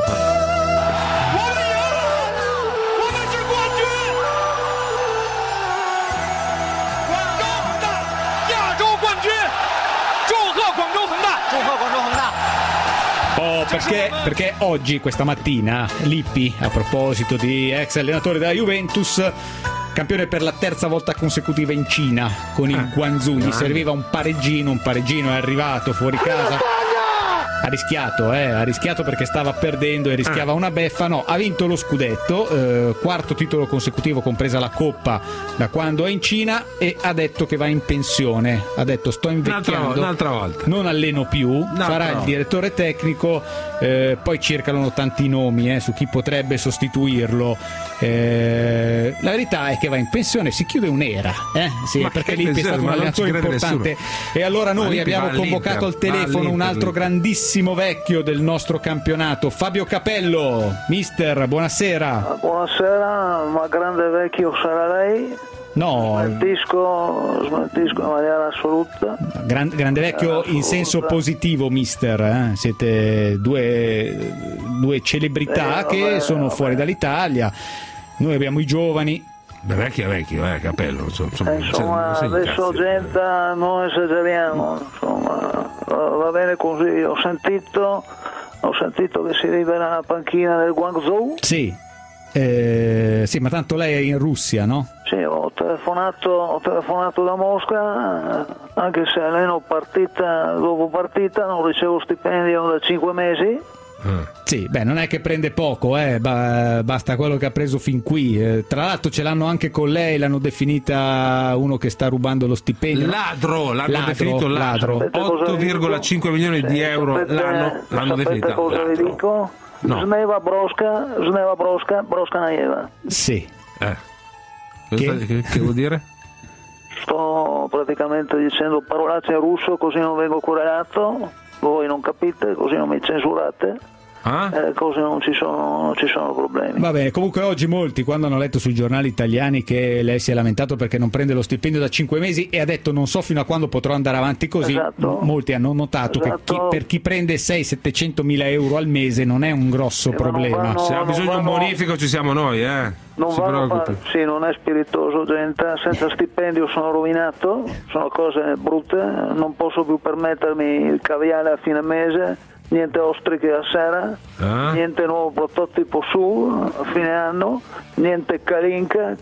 Perché oggi, questa mattina, Lippi, a proposito di ex allenatore della Juventus, campione per la 3ª volta consecutiva in Cina con il Guangzhou, gli serviva un pareggino è arrivato fuori casa. ha rischiato perché stava perdendo e rischiava una beffa. No, ha vinto lo scudetto, quarto titolo consecutivo compresa la Coppa da quando è in Cina, e ha detto che va in pensione, ha detto sto invecchiando, un'altra volta, non alleno più, farà il direttore tecnico, poi circolano tanti nomi su chi potrebbe sostituirlo. La verità è che va in pensione, si chiude un'era, sì, perché l'Impi è stato un allenatore importante. E allora noi abbiamo convocato al telefono un altro grandissimo vecchio del nostro campionato, Fabio Capello. Mister, buonasera. Buonasera, ma grande vecchio sarà lei? No, smentisco in maniera assoluta. Grande vecchio in senso positivo, mister. Siete due celebrità che sono fuori dall'Italia. Noi abbiamo i giovani. Beh, vecchio, Capello. Insomma, adesso gente, non esageriamo. Insomma, va bene così. Ho sentito che si rivela la panchina del Guangzhou. Sì, ma tanto lei è in Russia, no? Sì, ho telefonato da Mosca, anche se alleno partita dopo partita, non ricevo stipendio da 5 mesi. Sì, non è che prende poco, basta quello che ha preso fin qui. Tra l'altro ce l'hanno anche con lei, l'hanno definita uno che sta rubando lo stipendio. L'hanno definito ladro. 8,5 milioni di euro l'hanno definita. Cosa vi dico? No. Sneva broska naieva. Sì. Che vuol dire? Sto praticamente dicendo parolacce in russo, così non vengo querelato. Voi non capite, così non mi censurate. Cose non ci sono problemi. Va bene, comunque oggi molti, quando hanno letto sui giornali italiani che lei si è lamentato perché non prende lo stipendio da 5 mesi e ha detto non so fino a quando potrò andare avanti così, molti hanno notato che per chi prende 600-700 mila euro al mese non è un grosso problema. Se ha bisogno di un bonifico ci siamo noi, non è spiritoso, gente. Senza stipendio sono rovinato, sono cose brutte, non posso più permettermi il caviale a fine mese, niente ostriche a sera, niente nuovo prototipo su a fine anno, niente calinca.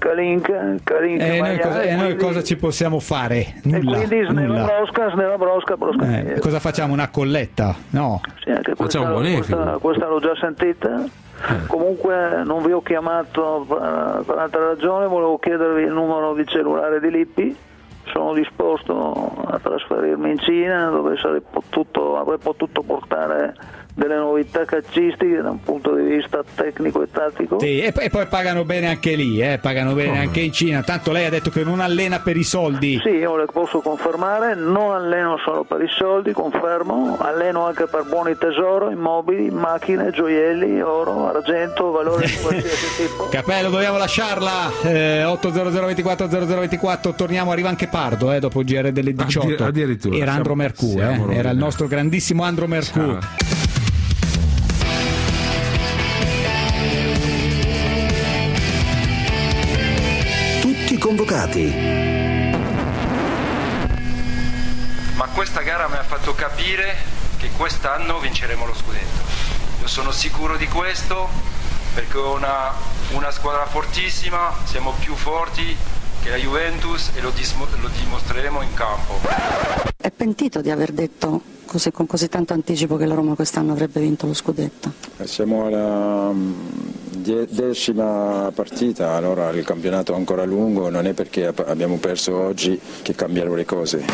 Noi cosa ci possiamo fare? Nulla. E quindi sneva brosca. Cosa facciamo? Una colletta? No. Sì, anche questa l'ho già sentita. Comunque non vi ho chiamato per altra ragione, volevo chiedervi il numero di cellulare di Lippi. Sono disposto a trasferirmi in Cina, dove avrei potuto portare delle novità calcistiche da un punto di vista tecnico e tattico. Sì, e poi pagano bene anche lì, pagano bene anche in Cina. Tanto lei ha detto che non allena per i soldi. Sì, io le posso confermare, non alleno solo per i soldi, confermo, alleno anche per buoni tesoro, immobili, macchine, gioielli, oro, argento, valori di qualsiasi tipo. Capello, dobbiamo lasciarla. 800240024, torniamo, arriva anche Pardo dopo il GR delle 18. Addirittura. Era Andro Mercù, era il nostro grandissimo Andro Mercù. Convocati. Ma questa gara mi ha fatto capire che quest'anno vinceremo lo scudetto. Io sono sicuro di questo perché ho una squadra fortissima, siamo più forti che la Juventus e lo dimostreremo in campo. È pentito di aver detto con così tanto anticipo che la Roma quest'anno avrebbe vinto lo scudetto? Siamo alla 10ª partita, allora il campionato è ancora lungo, non è perché abbiamo perso oggi che cambiano le cose.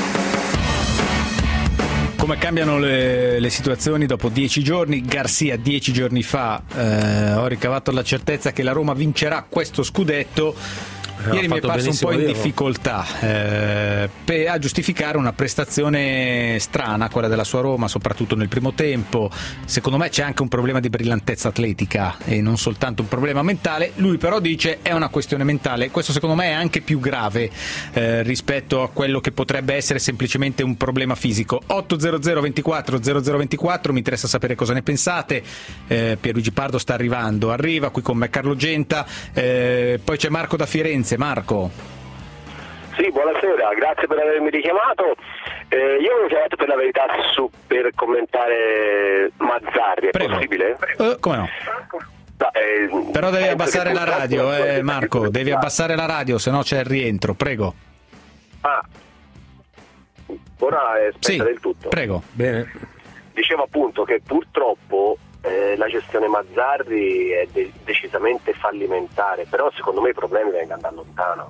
Come cambiano le situazioni dopo 10 giorni? Garcia 10 giorni fa ho ricavato la certezza che la Roma vincerà questo scudetto. Ieri mi è parso un po' in difficoltà a giustificare una prestazione strana, quella della sua Roma, soprattutto nel primo tempo. Secondo me c'è anche un problema di brillantezza atletica e non soltanto un problema mentale. Lui però dice è una questione mentale. Questo secondo me è anche più grave rispetto a quello che potrebbe essere semplicemente un problema fisico. 800 24 0024, mi interessa sapere cosa ne pensate. Pierluigi Pardo sta arriva qui con me Carlo Genta, poi c'è Marco da Firenze. Marco. Sì, buonasera, grazie per avermi richiamato. Io ho chiamato per la verità per commentare Mazzarri, è possibile? Come no? Però devi abbassare la radio, Marco, devi abbassare la radio, se no c'è il rientro, prego. Ora è spenta del tutto. Prego. Bene. dicevo appunto che purtroppo la gestione Mazzarri è decisamente fallimentare, però secondo me i problemi vengono da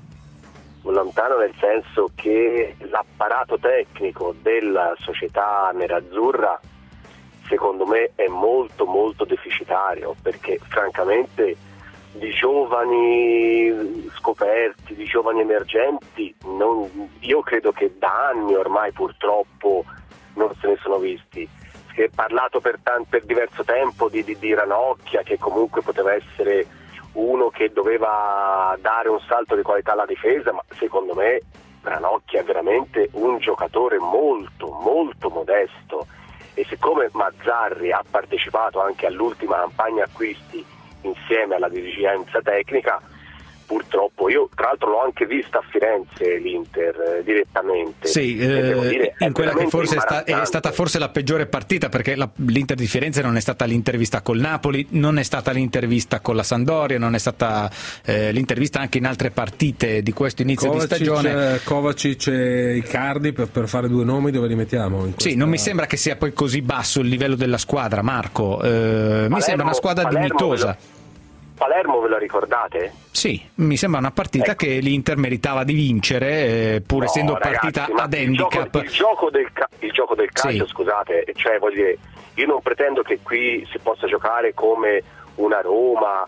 lontano nel senso che l'apparato tecnico della società nerazzurra secondo me è molto molto deficitario, perché francamente di giovani scoperti, di giovani emergenti, io credo che da anni ormai purtroppo non se ne sono visti. Si è parlato per diverso tempo di Ranocchia, che comunque poteva essere uno che doveva dare un salto di qualità alla difesa, ma secondo me Ranocchia è veramente un giocatore molto molto modesto, e siccome Mazzarri ha partecipato anche all'ultima campagna acquisti insieme alla dirigenza tecnica, purtroppo io tra l'altro l'ho anche vista a Firenze l'Inter direttamente. Sì, in quella che forse è stata forse la peggiore partita, perché l'Inter di Firenze non è stata l'intervista col Napoli, non è stata l'intervista con la Sampdoria, non è stata l'intervista anche in altre partite di questo inizio di stagione. Kovacic e Icardi, per fare due nomi, dove li mettiamo? Sì, non mi sembra che sia poi così basso il livello della squadra, Marco. Mi sembra una squadra dignitosa. Palermo ve la ricordate? Sì, mi sembra una partita che l'Inter meritava di vincere, pur essendo partita ad handicap. Il gioco del calcio, sì. Scusate, cioè voglio dire, io non pretendo che qui si possa giocare come una Roma,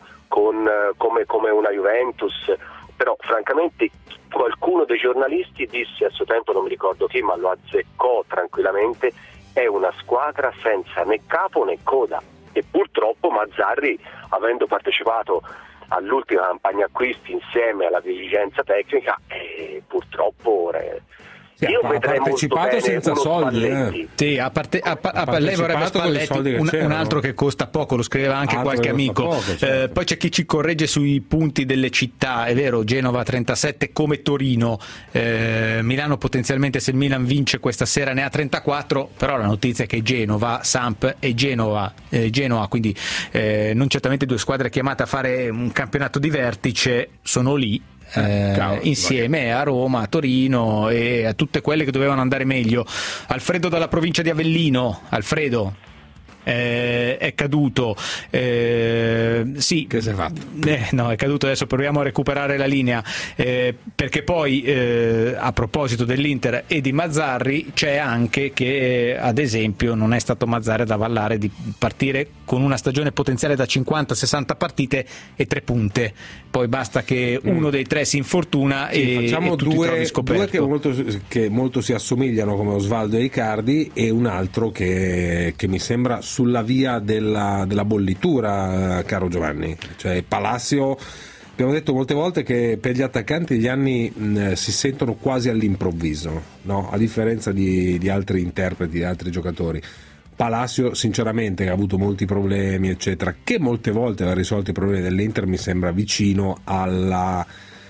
come una Juventus, però francamente qualcuno dei giornalisti disse a suo tempo, non mi ricordo chi, ma lo azzeccò tranquillamente, è una squadra senza né capo né coda. E purtroppo Mazzarri, avendo partecipato all'ultima campagna acquisti insieme alla dirigenza tecnica, purtroppo io ha partecipato senza soldi. Sì, lei vorrebbe Spalletti, un altro che costa poco, lo scriveva anche qualche amico. Poi c'è chi ci corregge sui punti delle città, è vero, Genova 37 come Torino, Milano potenzialmente, se il Milan vince questa sera, ne ha 34, però la notizia è che Genova, Samp e Genoa, quindi non certamente due squadre chiamate a fare un campionato di vertice, sono lì. Insieme a Roma, a Torino e a tutte quelle che dovevano andare meglio. Alfredo dalla provincia di Avellino. Alfredo, è caduto, sì, che si è fatto? No, è caduto, adesso proviamo a recuperare la linea, perché poi a proposito dell'Inter e di Mazzarri c'è anche che ad esempio non è stato Mazzarri ad avallare di partire con una stagione potenziale da 50-60 partite e 3 punte, poi basta che uno dei 3 si infortuna e facciamo due che molto si assomigliano, come Osvaldo e Icardi, e un altro che mi sembra sulla via della bollitura, caro Giovanni, cioè Palacio. Abbiamo detto molte volte che per gli attaccanti gli anni si sentono quasi all'improvviso, no? A differenza di altri interpreti, di altri giocatori. Palacio sinceramente ha avuto molti problemi eccetera, che molte volte aveva risolto i problemi dell'Inter, mi sembra vicino al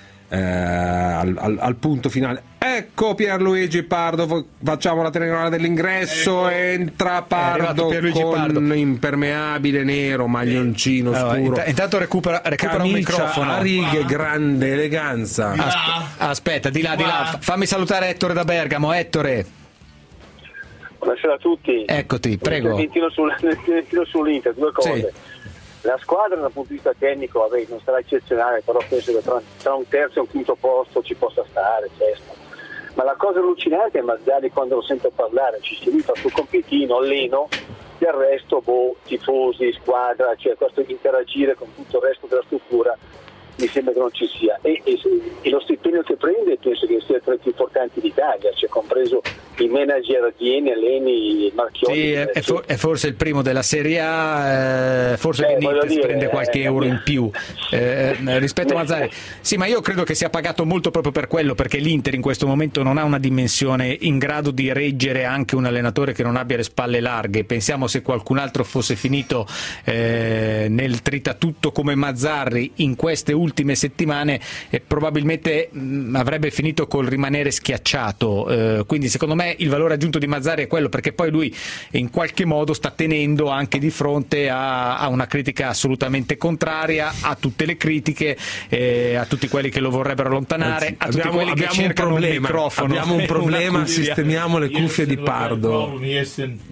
punto finale. Ecco Pierluigi Pardo, facciamo la telecronaca dell'ingresso, entra Pardo con impermeabile nero, maglioncino scuro, intanto recupera un microfono a righe, grande eleganza. Aspetta, di là, fammi salutare Ettore da Bergamo. Ettore, buonasera a tutti. Eccoti, prego. Sull'Inter, due cose. Sì. La squadra dal punto di vista tecnico non sarà eccezionale, però penso che tra un terzo e un quinto posto ci possa stare, sesto. Ma la cosa allucinante è Mazzarri, quando lo sento parlare, ci si fa sul compitino, alleno, del resto tifosi, squadra, cioè questo di interagire con tutto il resto della struttura mi sembra che non ci sia, e lo stipendio che prende penso che sia tra i più importanti d'Italia, cioè compreso i manager di Leni, Marchioni. Sì, è forse il primo della Serie A, forse Benitez prende qualche euro in più rispetto a Mazzarri. Sì, ma io credo che sia pagato molto proprio per quello, perché l'Inter in questo momento non ha una dimensione in grado di reggere anche un allenatore che non abbia le spalle larghe. Pensiamo se qualcun altro fosse finito nel tritatutto come Mazzarri in queste ultime settimane, probabilmente avrebbe finito col rimanere schiacciato, quindi secondo me il valore aggiunto di Mazzarri è quello, perché poi lui in qualche modo sta tenendo anche di fronte a una critica assolutamente contraria, a tutte le critiche, a tutti quelli che lo vorrebbero allontanare, a tutti quelli che cercano un microfono. Abbiamo un problema, sistemiamo le cuffie di Pardo.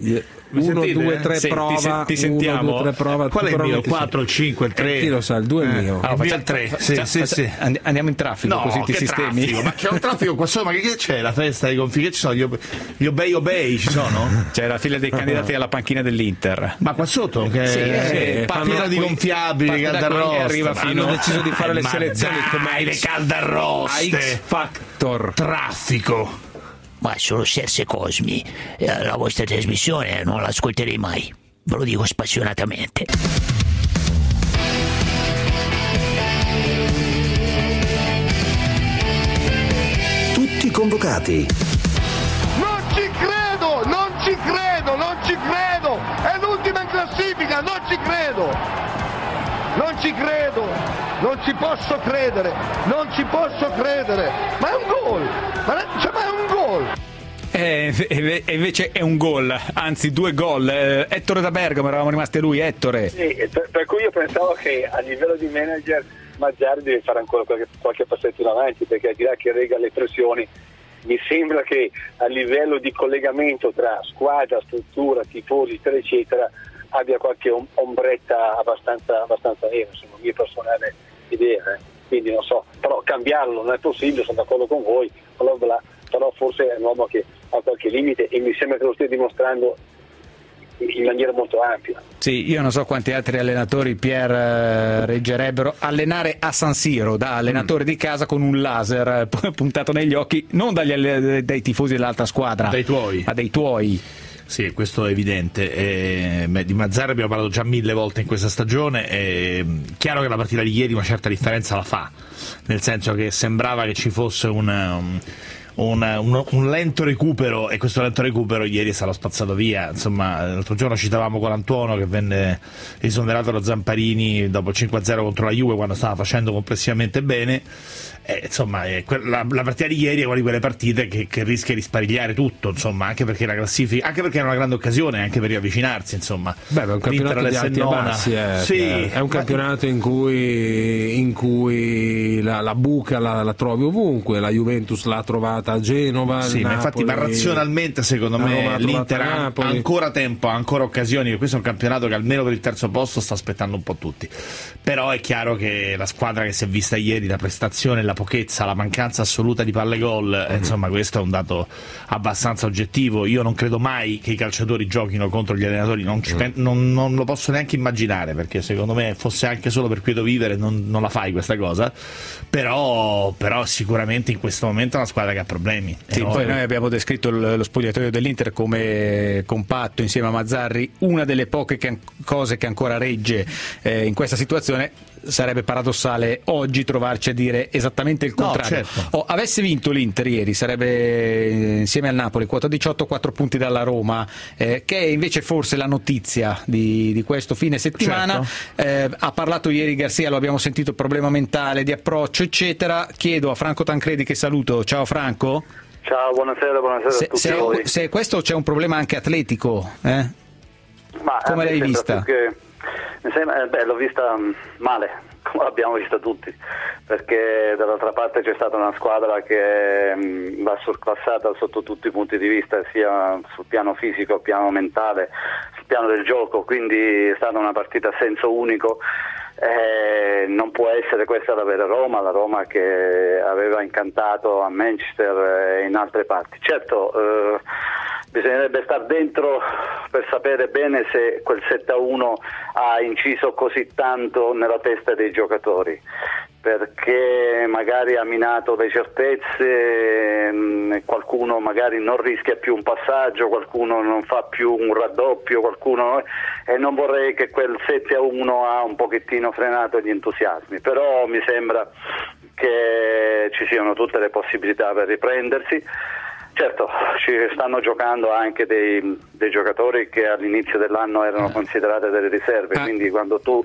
1, 2, 3 prova. Ti sentiamo. 1, 2, 3 prova. Qual è il mio? 4, il 5, il 3? Chi lo sa, il 2 è mio. Il mio è il 3. Sì. Andiamo in traffico, no, così ti sistemi. Traffico? Ma c'è un traffico qua sopra, ma che c'è? La festa dei confini, ci sono gli obei ci sono? C'è la fila dei candidati alla panchina dell'Inter. Ma qua sotto che pieno di gonfiabili, caldarroste. Arriva fino. Hanno deciso di fare le selezioni come le caldarroste. X Factor. Traffico. Ma sono Serse Cosmi, la vostra trasmissione non l'ascolterei mai, ve lo dico spassionatamente. Tutti convocati. Non ci credo, è l'ultima in classifica, non ci credo, non ci posso credere, ma è un gol, ma è un gol. E invece è un gol, anzi 2 gol. Ettore da Bergamo, eravamo rimasti a lui. Ettore. Sì, per cui io pensavo che a livello di manager Mazzarri deve fare ancora qualche passetto in avanti, perché al di là che rega le pressioni, mi sembra che a livello di collegamento tra squadra, struttura, tifosi, eccetera, eccetera, abbia qualche ombretta abbastanza nera, insomma, mia personale idea. Quindi non so, però cambiarlo non è possibile, sono d'accordo con voi, però forse è un uomo che ha qualche limite e mi sembra che lo stia dimostrando in maniera molto ampia. Sì, io non so quanti altri allenatori reggerebbero allenare a San Siro da allenatore di casa con un laser puntato negli occhi, non dai tifosi dell'altra squadra, ma dei tuoi. Sì, questo è evidente. Di Mazzarri abbiamo parlato già 1000 volte in questa stagione. È chiaro che la partita di ieri una certa differenza la fa, nel senso che sembrava che ci fosse un lento recupero, e questo lento recupero ieri è stato spazzato via. Insomma, l'altro giorno citavamo Colantuono che venne esonerato da Zamparini dopo il 5-0 contro la Juve, quando stava facendo complessivamente bene. Insomma, la partita di ieri è una di quelle partite che rischia di sparigliare tutto, insomma, anche perché la classifica, anche perché è una grande occasione anche per riavvicinarsi, insomma. Beh, è un campionato di alti e bassi, sì, è un campionato in cui la buca la trovi ovunque. La Juventus l'ha trovata a Genova, sì, ma infatti, ma razionalmente secondo me l'Inter ha ancora tempo, ha ancora occasioni. Questo è un campionato che almeno per il terzo posto sta aspettando un po' tutti, però è chiaro che la squadra che si è vista ieri, la prestazione, la pochezza, la mancanza assoluta di palle gol, insomma, questo è un dato abbastanza oggettivo. Io non credo mai che i calciatori giochino contro gli allenatori, non lo posso neanche immaginare, perché secondo me fosse anche solo per quieto vivere non la fai questa cosa, però sicuramente in questo momento è una squadra che ha problemi. Sì, poi noi abbiamo descritto lo spogliatoio dell'Inter come compatto insieme a Mazzarri, una delle poche cose che ancora regge in questa situazione. Sarebbe paradossale oggi trovarci a dire esattamente il contrario. No, certo. Avesse vinto l'Inter ieri, sarebbe insieme al Napoli quota 18, 4 punti dalla Roma, che è invece forse la notizia di questo fine settimana. Certo. Ha parlato ieri Garcia, lo abbiamo sentito, problema mentale, di approccio, eccetera. Chiedo a Franco Tancredi, che saluto. Ciao Franco. Ciao, buonasera a tutti voi. Se questo c'è un problema anche atletico, Ma come l'hai vista? L'ho vista male, come l'abbiamo vista tutti, perché dall'altra parte c'è stata una squadra che va surclassata sotto tutti i punti di vista, sia sul piano fisico, piano mentale, sul piano del gioco, quindi è stata una partita a senso unico. Non può essere questa la vera Roma, la Roma che aveva incantato a Manchester e in altre parti. Certo, bisognerebbe star dentro per sapere bene se quel 7-1 ha inciso così tanto nella testa dei giocatori, perché magari ha minato le certezze, qualcuno magari non rischia più un passaggio, qualcuno non fa più un raddoppio, e non vorrei che quel 7-1 ha un pochettino frenato gli entusiasmi, però mi sembra che ci siano tutte le possibilità per riprendersi. Certo, ci stanno giocando anche dei giocatori che all'inizio dell'anno erano considerate delle riserve, quindi quando tu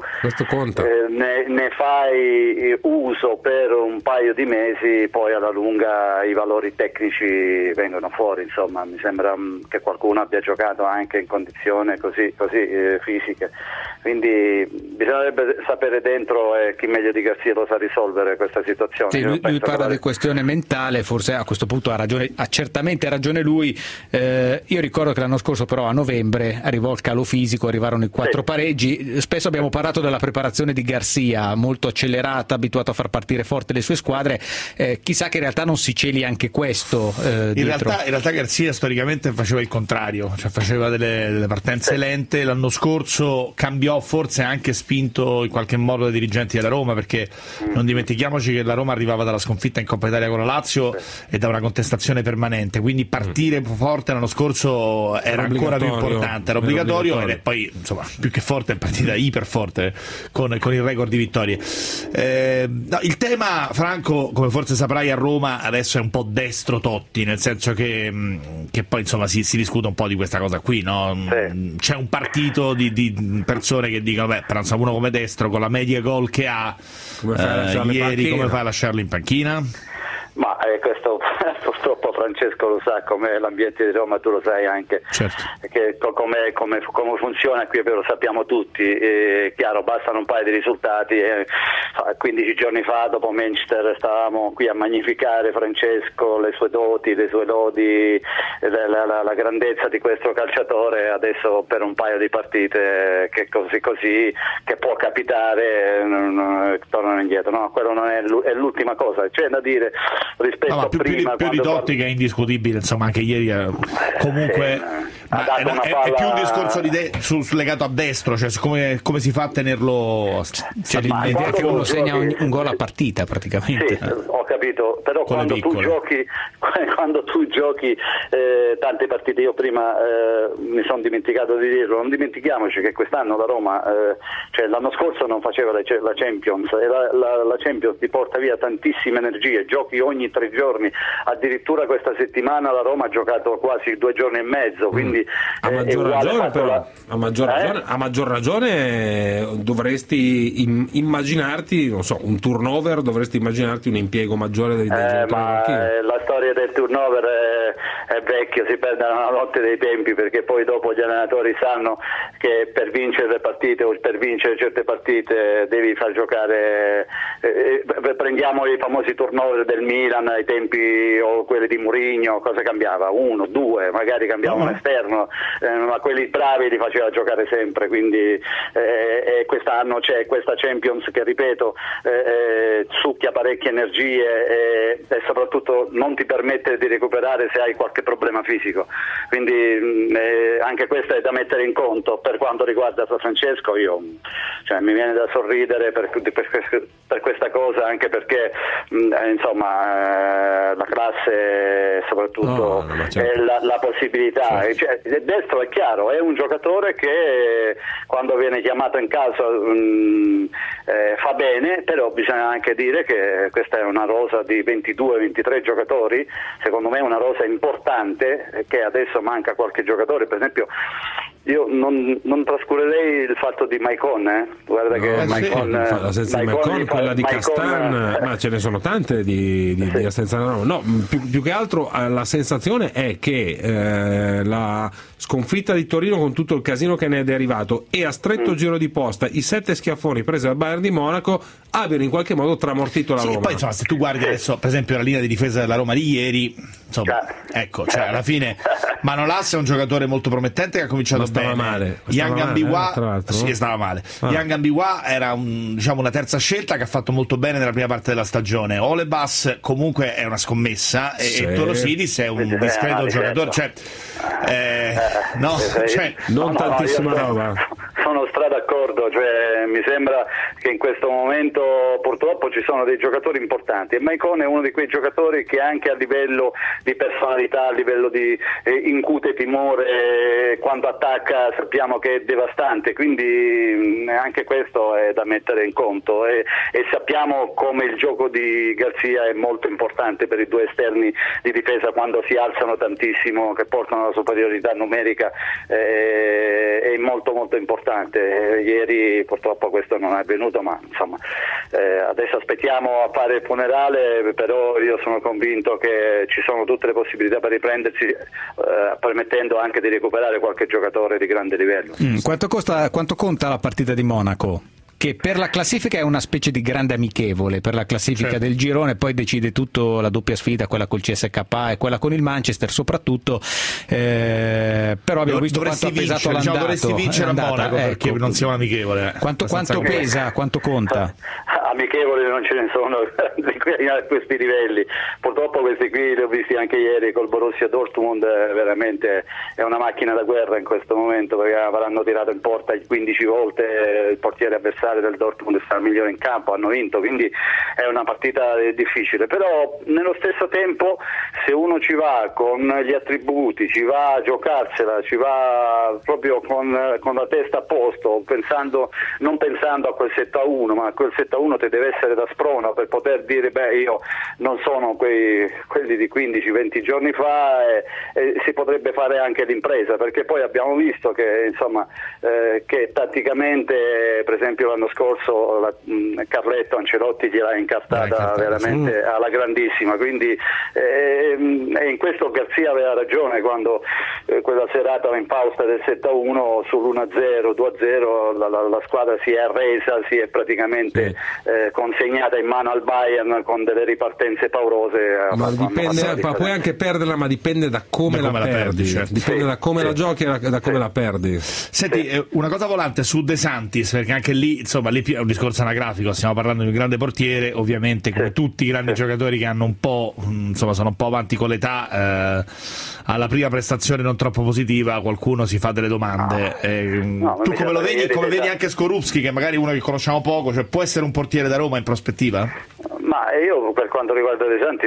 ne fai uso per un paio di mesi, poi alla lunga i valori tecnici vengono fuori. Insomma, mi sembra che qualcuno abbia giocato anche in condizioni così fisiche, quindi bisognerebbe sapere dentro chi meglio di Garcia lo sa risolvere questa situazione. Sì, lui parla di questione mentale, forse a questo punto ha ragione, ha certamente giustamente ha ragione lui. Io ricordo che l'anno scorso però a novembre arrivò il calo fisico, arrivarono i 4 pareggi. Spesso abbiamo parlato della preparazione di Garcia, molto accelerata, abituato a far partire forte le sue squadre. Chissà che in realtà non si celi anche questo in realtà Garcia storicamente faceva il contrario, cioè faceva delle partenze lente. L'anno scorso cambiò, forse anche spinto in qualche modo dai dirigenti della Roma, perché non dimentichiamoci che la Roma arrivava dalla sconfitta in Coppa Italia con la Lazio e da una contestazione permanente, quindi partire forte l'anno scorso era ancora più importante, era obbligatorio, e poi insomma più che forte è partita iper forte con il record di vittorie. No, il tema, Franco, come forse saprai, a Roma adesso è un po' destro Totti, nel senso che poi insomma si discute un po' di questa cosa qui, no? C'è un partito di persone che dicono però insomma, uno come destro con la media gol che ha ieri, come fai a lasciarlo in panchina? Ma questo purtroppo Francesco lo sa, come l'ambiente di Roma, tu lo sai anche, che come funziona qui, lo sappiamo tutti. Chiaro, bastano un paio di risultati. 15 giorni fa, dopo Manchester, stavamo qui a magnificare Francesco, le sue doti, le sue lodi, la grandezza di questo calciatore. Adesso per un paio di partite che così che può capitare tornano indietro. No, quello non è l'ultima cosa, c'è da dire rispetto a prima. Più di Totti, che è indiscutibile, insomma, anche ieri comunque è più un discorso legato a destro, cioè come si fa a tenerlo, l'idea che uno segna un gol a partita praticamente. Sì, ho capito, però quando tu giochi tante partite, io prima mi sono dimenticato di dirlo, non dimentichiamoci che quest'anno la Roma, cioè l'anno scorso non faceva la Champions, e la Champions ti porta via tantissime energie, giochi ogni 3 giorni, addirittura questa settimana la Roma ha giocato quasi 2 giorni e mezzo, quindi a maggior ragione dovresti immaginarti, non so, un turnover, dovresti immaginarti un impiego maggiore dei giocatori. La storia del turnover è vecchia, si perde la notte dei tempi, perché poi dopo gli allenatori sanno che per vincere le partite o per vincere certe partite devi far giocare. Prendiamo i famosi turnover del Milan ai tempi, o quelli di Mourinho, cosa cambiava? 1, 2, magari cambiava un esterno, ma quelli bravi li faceva giocare sempre, quindi quest'anno c'è questa Champions che, ripeto, succhia parecchie energie e soprattutto non ti permette di recuperare se hai qualche problema fisico, quindi anche questo è da mettere in conto. Per quanto riguarda Francesco, mi viene da sorridere per questa cosa, anche perché insomma la classe, soprattutto la possibilità, cioè, destro è chiaro, è un giocatore che quando viene chiamato in causa fa bene, però bisogna anche dire che questa è una rosa di 22-23 giocatori, secondo me è una rosa importante, che adesso manca qualche giocatore. Per esempio io non trascurerei il fatto di Maicon, guarda che la senza di Maicon, quella di Castan, ma ce ne sono tante di assenza. No, più che altro la sensazione è che la sconfitta di Torino, con tutto il casino che ne è derivato, e a stretto giro di posta i 7 schiaffoni presi dal Bayern di Monaco abbiano in qualche modo tramortito la Roma. Poi insomma, se tu guardi adesso per esempio la linea di difesa della Roma di ieri, insomma, ecco, cioè alla fine Manolas è un giocatore molto promettente che ha cominciato bene. Male. Yang Ambiwa stava male. Yang Ambiwa era una terza scelta che ha fatto molto bene nella prima parte della stagione. Olebas comunque è una scommessa, e Torosidis è un discreto giocatore, non tantissima roba. Sono d'accordo, cioè mi sembra che in questo momento purtroppo ci sono dei giocatori importanti, e Maicon è uno di quei giocatori che anche a livello di personalità, a livello di incute timore, quando attacca sappiamo che è devastante, quindi anche questo è da mettere in conto, e sappiamo come il gioco di Garcia è molto importante per i 2 esterni di difesa, quando si alzano tantissimo, che portano la superiorità numerica, è molto molto importante. Ieri purtroppo questo non è avvenuto, ma insomma adesso aspettiamo a fare il funerale, però io sono convinto che ci sono tutte le possibilità per riprendersi, permettendo anche di recuperare qualche giocatore di grande livello. Quanto conta la partita di Monaco? che per la classifica è una specie di grande amichevole, per la classifica certo. del girone, poi decide tutto la doppia sfida, quella col CSKA e quella con il Manchester soprattutto, però abbiamo visto quanto ha pesato l'andata. Dovresti vincere a Monaco, perché non siamo amichevole. Quanto pesa, quanto conta? Amichevoli non ce ne sono a questi livelli, purtroppo questi qui li ho visti anche ieri col Borussia Dortmund, veramente è una macchina da guerra in questo momento, perché avranno tirato in porta 15 volte, il portiere avversario del Dortmund è stato il migliore in campo, hanno vinto, quindi è una partita difficile, però nello stesso tempo se uno ci va con gli attributi, ci va a giocarsela, ci va proprio con la testa a posto, non pensando a quel 7-1, ma a quel 7-1 te deve essere da sprona per poter dire io non sono quelli di 15-20 giorni fa, e si potrebbe fare anche l'impresa, perché poi abbiamo visto che insomma che tatticamente per esempio l'anno scorso Carletto Ancelotti gliel'ha incartata veramente alla grandissima, quindi in questo Garzia aveva ragione quando quella serata infausta del 7-1 sull'1-0, 2-0 la squadra si è arresa, si è praticamente consegnata in mano al Bayern con delle ripartenze paurose. Ma dipende, puoi anche perderla, ma dipende da come la perdi, certo. Dipende da come la giochi e da come la perdi. Senti, una cosa volante su De Santis, perché anche lì insomma lì è un discorso anagrafico, stiamo parlando di un grande portiere, ovviamente come tutti i grandi giocatori che hanno un po', insomma sono un po' avanti con l'età, alla prima prestazione non troppo positiva qualcuno si fa delle domande. Tu come lo vedi? Come vedi anche Skorupski, che magari è uno che conosciamo poco, cioè può essere un portiere da Roma in prospettiva? Ma io per quanto riguarda De Santis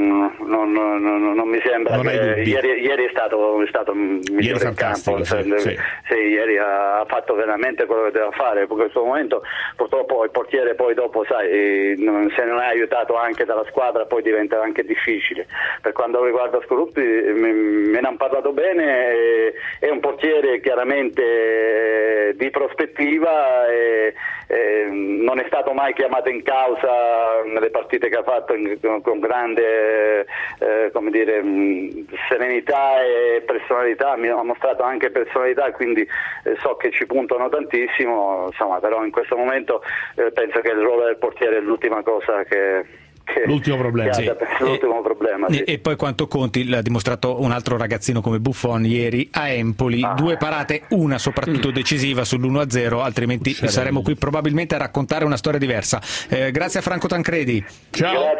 non mi sembra che ieri è stato migliore in campo, ieri ha fatto veramente quello che doveva fare. In questo momento purtroppo il portiere poi dopo se non è aiutato anche dalla squadra poi diventa anche difficile. Per quanto riguarda Skorupski me ne hanno parlato bene, è un portiere chiaramente di prospettiva e non è stato mai chiamato in causa nelle partite che ha fatto con grande serenità e personalità, mi ha mostrato anche personalità, quindi so che ci puntano tantissimo, insomma, però in questo momento penso che il ruolo del portiere è l'ultima cosa l'ultimo problema, l'ultimo problema, sì. E poi quanto conti, l'ha dimostrato un altro ragazzino come Buffon ieri a Empoli, 2 parate, una soprattutto decisiva sull'1-0, altrimenti saremmo qui probabilmente a raccontare una storia diversa. Grazie a Franco Tancredi. Ciao.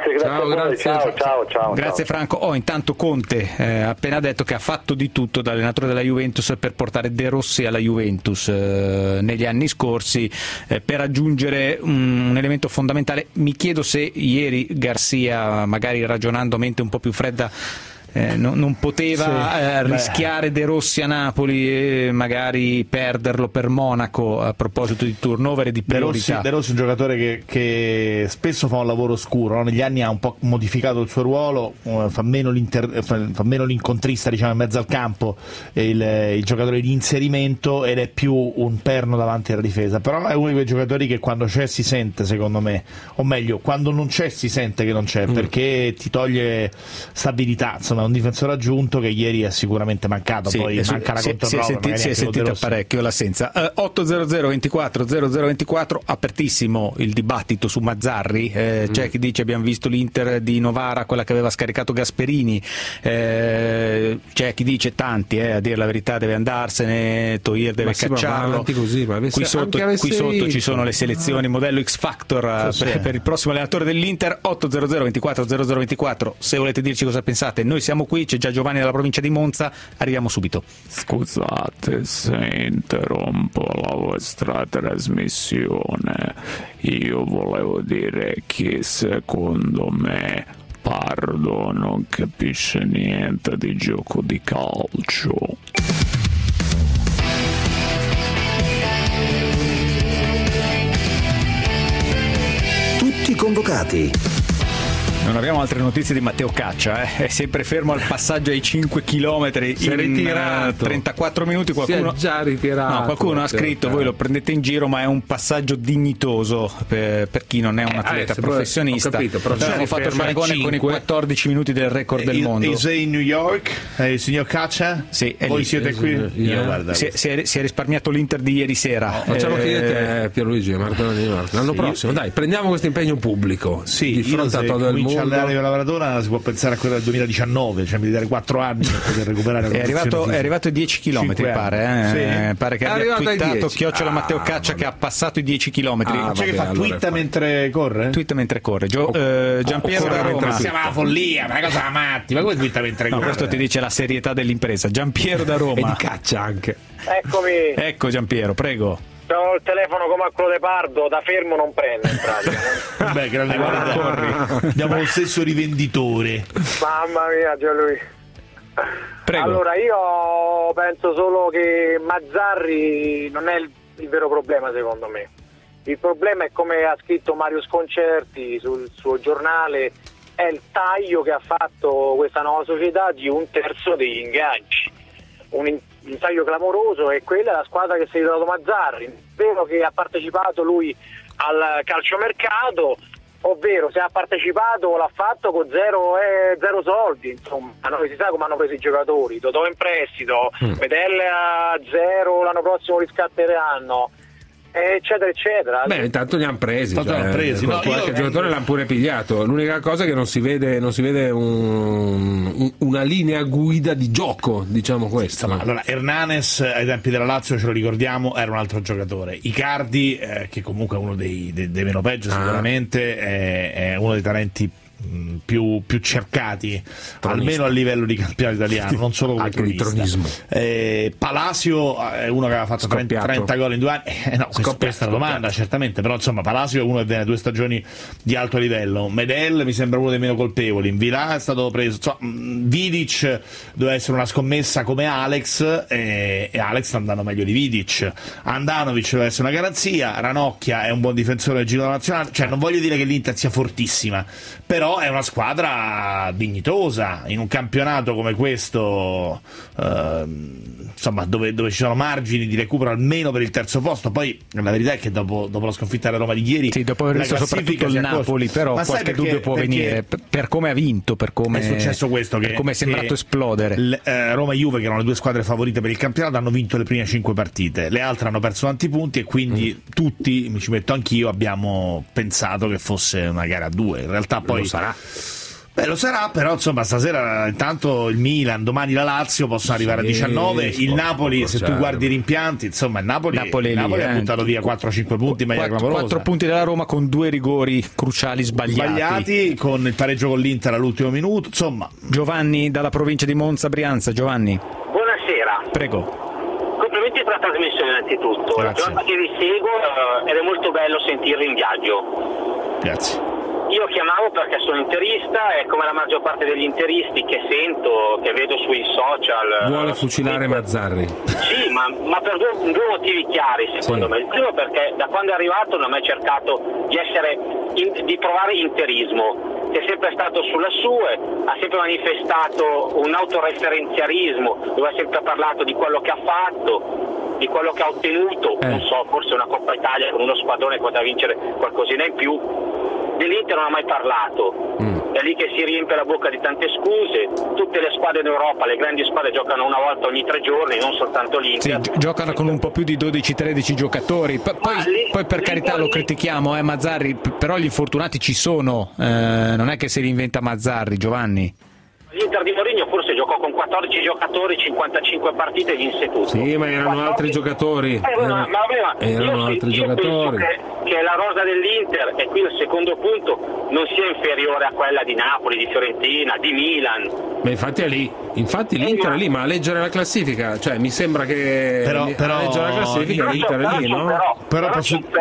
Ciao. Grazie Franco. Intanto Conte ha appena detto che ha fatto di tutto da allenatore della Juventus per portare De Rossi alla Juventus negli anni scorsi, per aggiungere un elemento fondamentale. Mi chiedo se ieri Garzia, magari ragionando a mente un po' più fredda, non poteva rischiare De Rossi a Napoli e magari perderlo per Monaco, a proposito di turnover e di priorità. De Rossi è un giocatore che spesso fa un lavoro oscuro, no? Negli anni ha un po' modificato il suo ruolo, fa meno l'incontrista, diciamo, in mezzo al campo, il giocatore di inserimento, ed è più un perno davanti alla difesa, però è uno di quei giocatori che quando c'è si sente, secondo me, o meglio quando non c'è si sente che non c'è, perché ti toglie stabilità, insomma è un difensore aggiunto che ieri è sicuramente mancato, poi manca la controprova, si è sentita parecchio l'assenza. 800 24 0024, apertissimo il dibattito su Mazzarri, c'è chi dice abbiamo visto l'Inter di Novara, quella che aveva scaricato Gasperini, c'è chi dice tanti, a dire la verità deve andarsene, Toir deve cacciarlo, così, qui sotto ci sono le selezioni modello X Factor per il prossimo allenatore dell'Inter. 800 24 0024, se volete dirci cosa pensate, noi siamo qui, c'è già Giovanni dalla provincia di Monza, arriviamo subito. Scusate se interrompo la vostra trasmissione, io volevo dire che secondo me Pardo non capisce niente di gioco di calcio. Tutti convocati. Non abbiamo altre notizie di Matteo Caccia, è sempre fermo al passaggio ai 5 km si è ritirato. 34 minuti. Qualcuno, si è già ritirato. No, qualcuno ha scritto, voi lo prendete in giro, ma è un passaggio dignitoso per chi non è un atleta professionista. Ho capito, però abbiamo fatto il paragone con i 14 minuti del record del mondo. Sei in New York? Il signor Caccia? Sì, voi siete qui? Io guarda, si è risparmiato l'Inter di ieri sera. Facciamo chiedere Pierluigi l'anno prossimo, dai, prendiamo questo impegno pubblico. Sì, di fronte a todo il mondo. Comincia allenare con la maratona, si può pensare a quella del 2019, cioè mi dare 4 anni per poter recuperare. È arrivato ai 10 km, pare. Sì. Pare che abbia twittato @ Matteo Caccia che ha passato i 10 km. C'è che fa twitta mentre corre? Twitta mentre corre. Giampiero da Roma. Siamo alla follia, ma cosa da matti? Ma come twitta mentre corre? Questo ti dice la serietà dell'impresa. Giampiero da Roma. E di Caccia anche. Eccomi. Ecco Giampiero, prego. Ho il telefono come a quello di Pardo, da fermo non prende in pratica. Beh, grande, guarda, corri. Abbiamo lo stesso rivenditore. Mamma mia, Gianluigi. Prego. Allora, io penso solo che Mazzarri non è il vero problema, secondo me. Il problema è, come ha scritto Mario Sconcerti sul suo giornale, è il taglio che ha fatto questa nuova società di 1/3 degli ingaggi. Un taglio clamoroso, e quella è la squadra che si è ritrovato Mazzarri. Vero che ha partecipato lui al calciomercato, ovvero se ha partecipato l'ha fatto con zero soldi, insomma. Noi si sa come hanno preso i giocatori, Totò in prestito, Medelle a 0, l'anno prossimo li scatteranno, eccetera eccetera. Beh, intanto li hanno presi, No, qualche giocatore l'hanno pure pigliato. L'unica cosa è che non si vede una linea guida di gioco, diciamo questo. Allora, Hernanes ai tempi della Lazio, ce lo ricordiamo, era un altro giocatore. Icardi, che comunque è uno dei meno peggio sicuramente, è uno dei talenti più cercati, almeno a livello di campionato italiano, non solo come tronismo. Palacio è uno che aveva fatto 30 gol in 2 anni. Questa è la domanda, certamente, però insomma Palacio è uno che viene 2 stagioni di alto livello. Medel mi sembra uno dei meno colpevoli. In Vilà è stato preso, Vidic doveva essere una scommessa come Alex, e Alex sta andando meglio di Vidic. Andanovic deve essere una garanzia. Ranocchia è un buon difensore del giro nazionale. Cioè, non voglio dire che l'Inter sia fortissima, però è una squadra dignitosa in un campionato come questo, insomma, dove ci sono margini di recupero almeno per il terzo posto. Poi la verità è che dopo la sconfitta della Roma di ieri, dopo aver visto soprattutto il Napoli, però qualche dubbio può venire per come ha vinto, per come è successo questo, per come è sembrato esplodere. Roma e Juve, che erano le 2 squadre favorite per il campionato, hanno vinto le prime 5 partite, le altre hanno perso tanti punti, e quindi tutti, mi ci metto anch'io, abbiamo pensato che fosse una gara a 2. In realtà poi lo sarà, però insomma stasera intanto il Milan, domani la Lazio possono arrivare a 19, il Napoli, se tu guardi i rimpianti, insomma il Napoli ha buttato via 4-5 punti in maniera clamorosa. 4 punti della Roma con 2 rigori cruciali sbagliati, con il pareggio con l'Inter all'ultimo minuto, insomma. Giovanni dalla provincia di Monza, Brianza. Giovanni, buonasera. Prego. Complimenti per la trasmissione innanzitutto. Grazie. Che vi seguo ed è molto bello sentirvi in viaggio. Grazie. Io chiamavo perché sono interista, e come la maggior parte degli interisti che sento, che vedo sui social, vuole fucilare Mazzarri. Sì, ma per due motivi chiari, secondo me. Il primo, perché da quando è arrivato non ha mai cercato di provare interismo, che è sempre stato sulla sua, ha sempre manifestato un autoreferenzialismo, dove ha sempre parlato di quello che ha fatto, di quello che ha ottenuto, non so, forse una Coppa Italia con uno squadrone che poteva vincere qualcosina in più. Dell'Inter non ha mai parlato, è lì che si riempie la bocca di tante scuse. Tutte le squadre in Europa, le grandi squadre, giocano una volta ogni 3 giorni, non soltanto l'Inter. Sì, giocano con un po' più di 12-13 giocatori. Poi per carità lo critichiamo, Mazzarri, però gli infortunati ci sono, non è che se li inventa Mazzarri, Giovanni. L'Inter di Mourinho forse giocò con 14 giocatori, 55 partite e vinse tutto. Sì, ma erano altri giocatori. Erano altri giocatori. Penso che la rosa dell'Inter, e qui il secondo punto, non sia inferiore a quella di Napoli, di Fiorentina, di Milan. Ma infatti è lì. Infatti l'Inter è lì, ma a leggere la classifica, cioè mi sembra che però a leggere la classifica l'Inter è lì, no? Però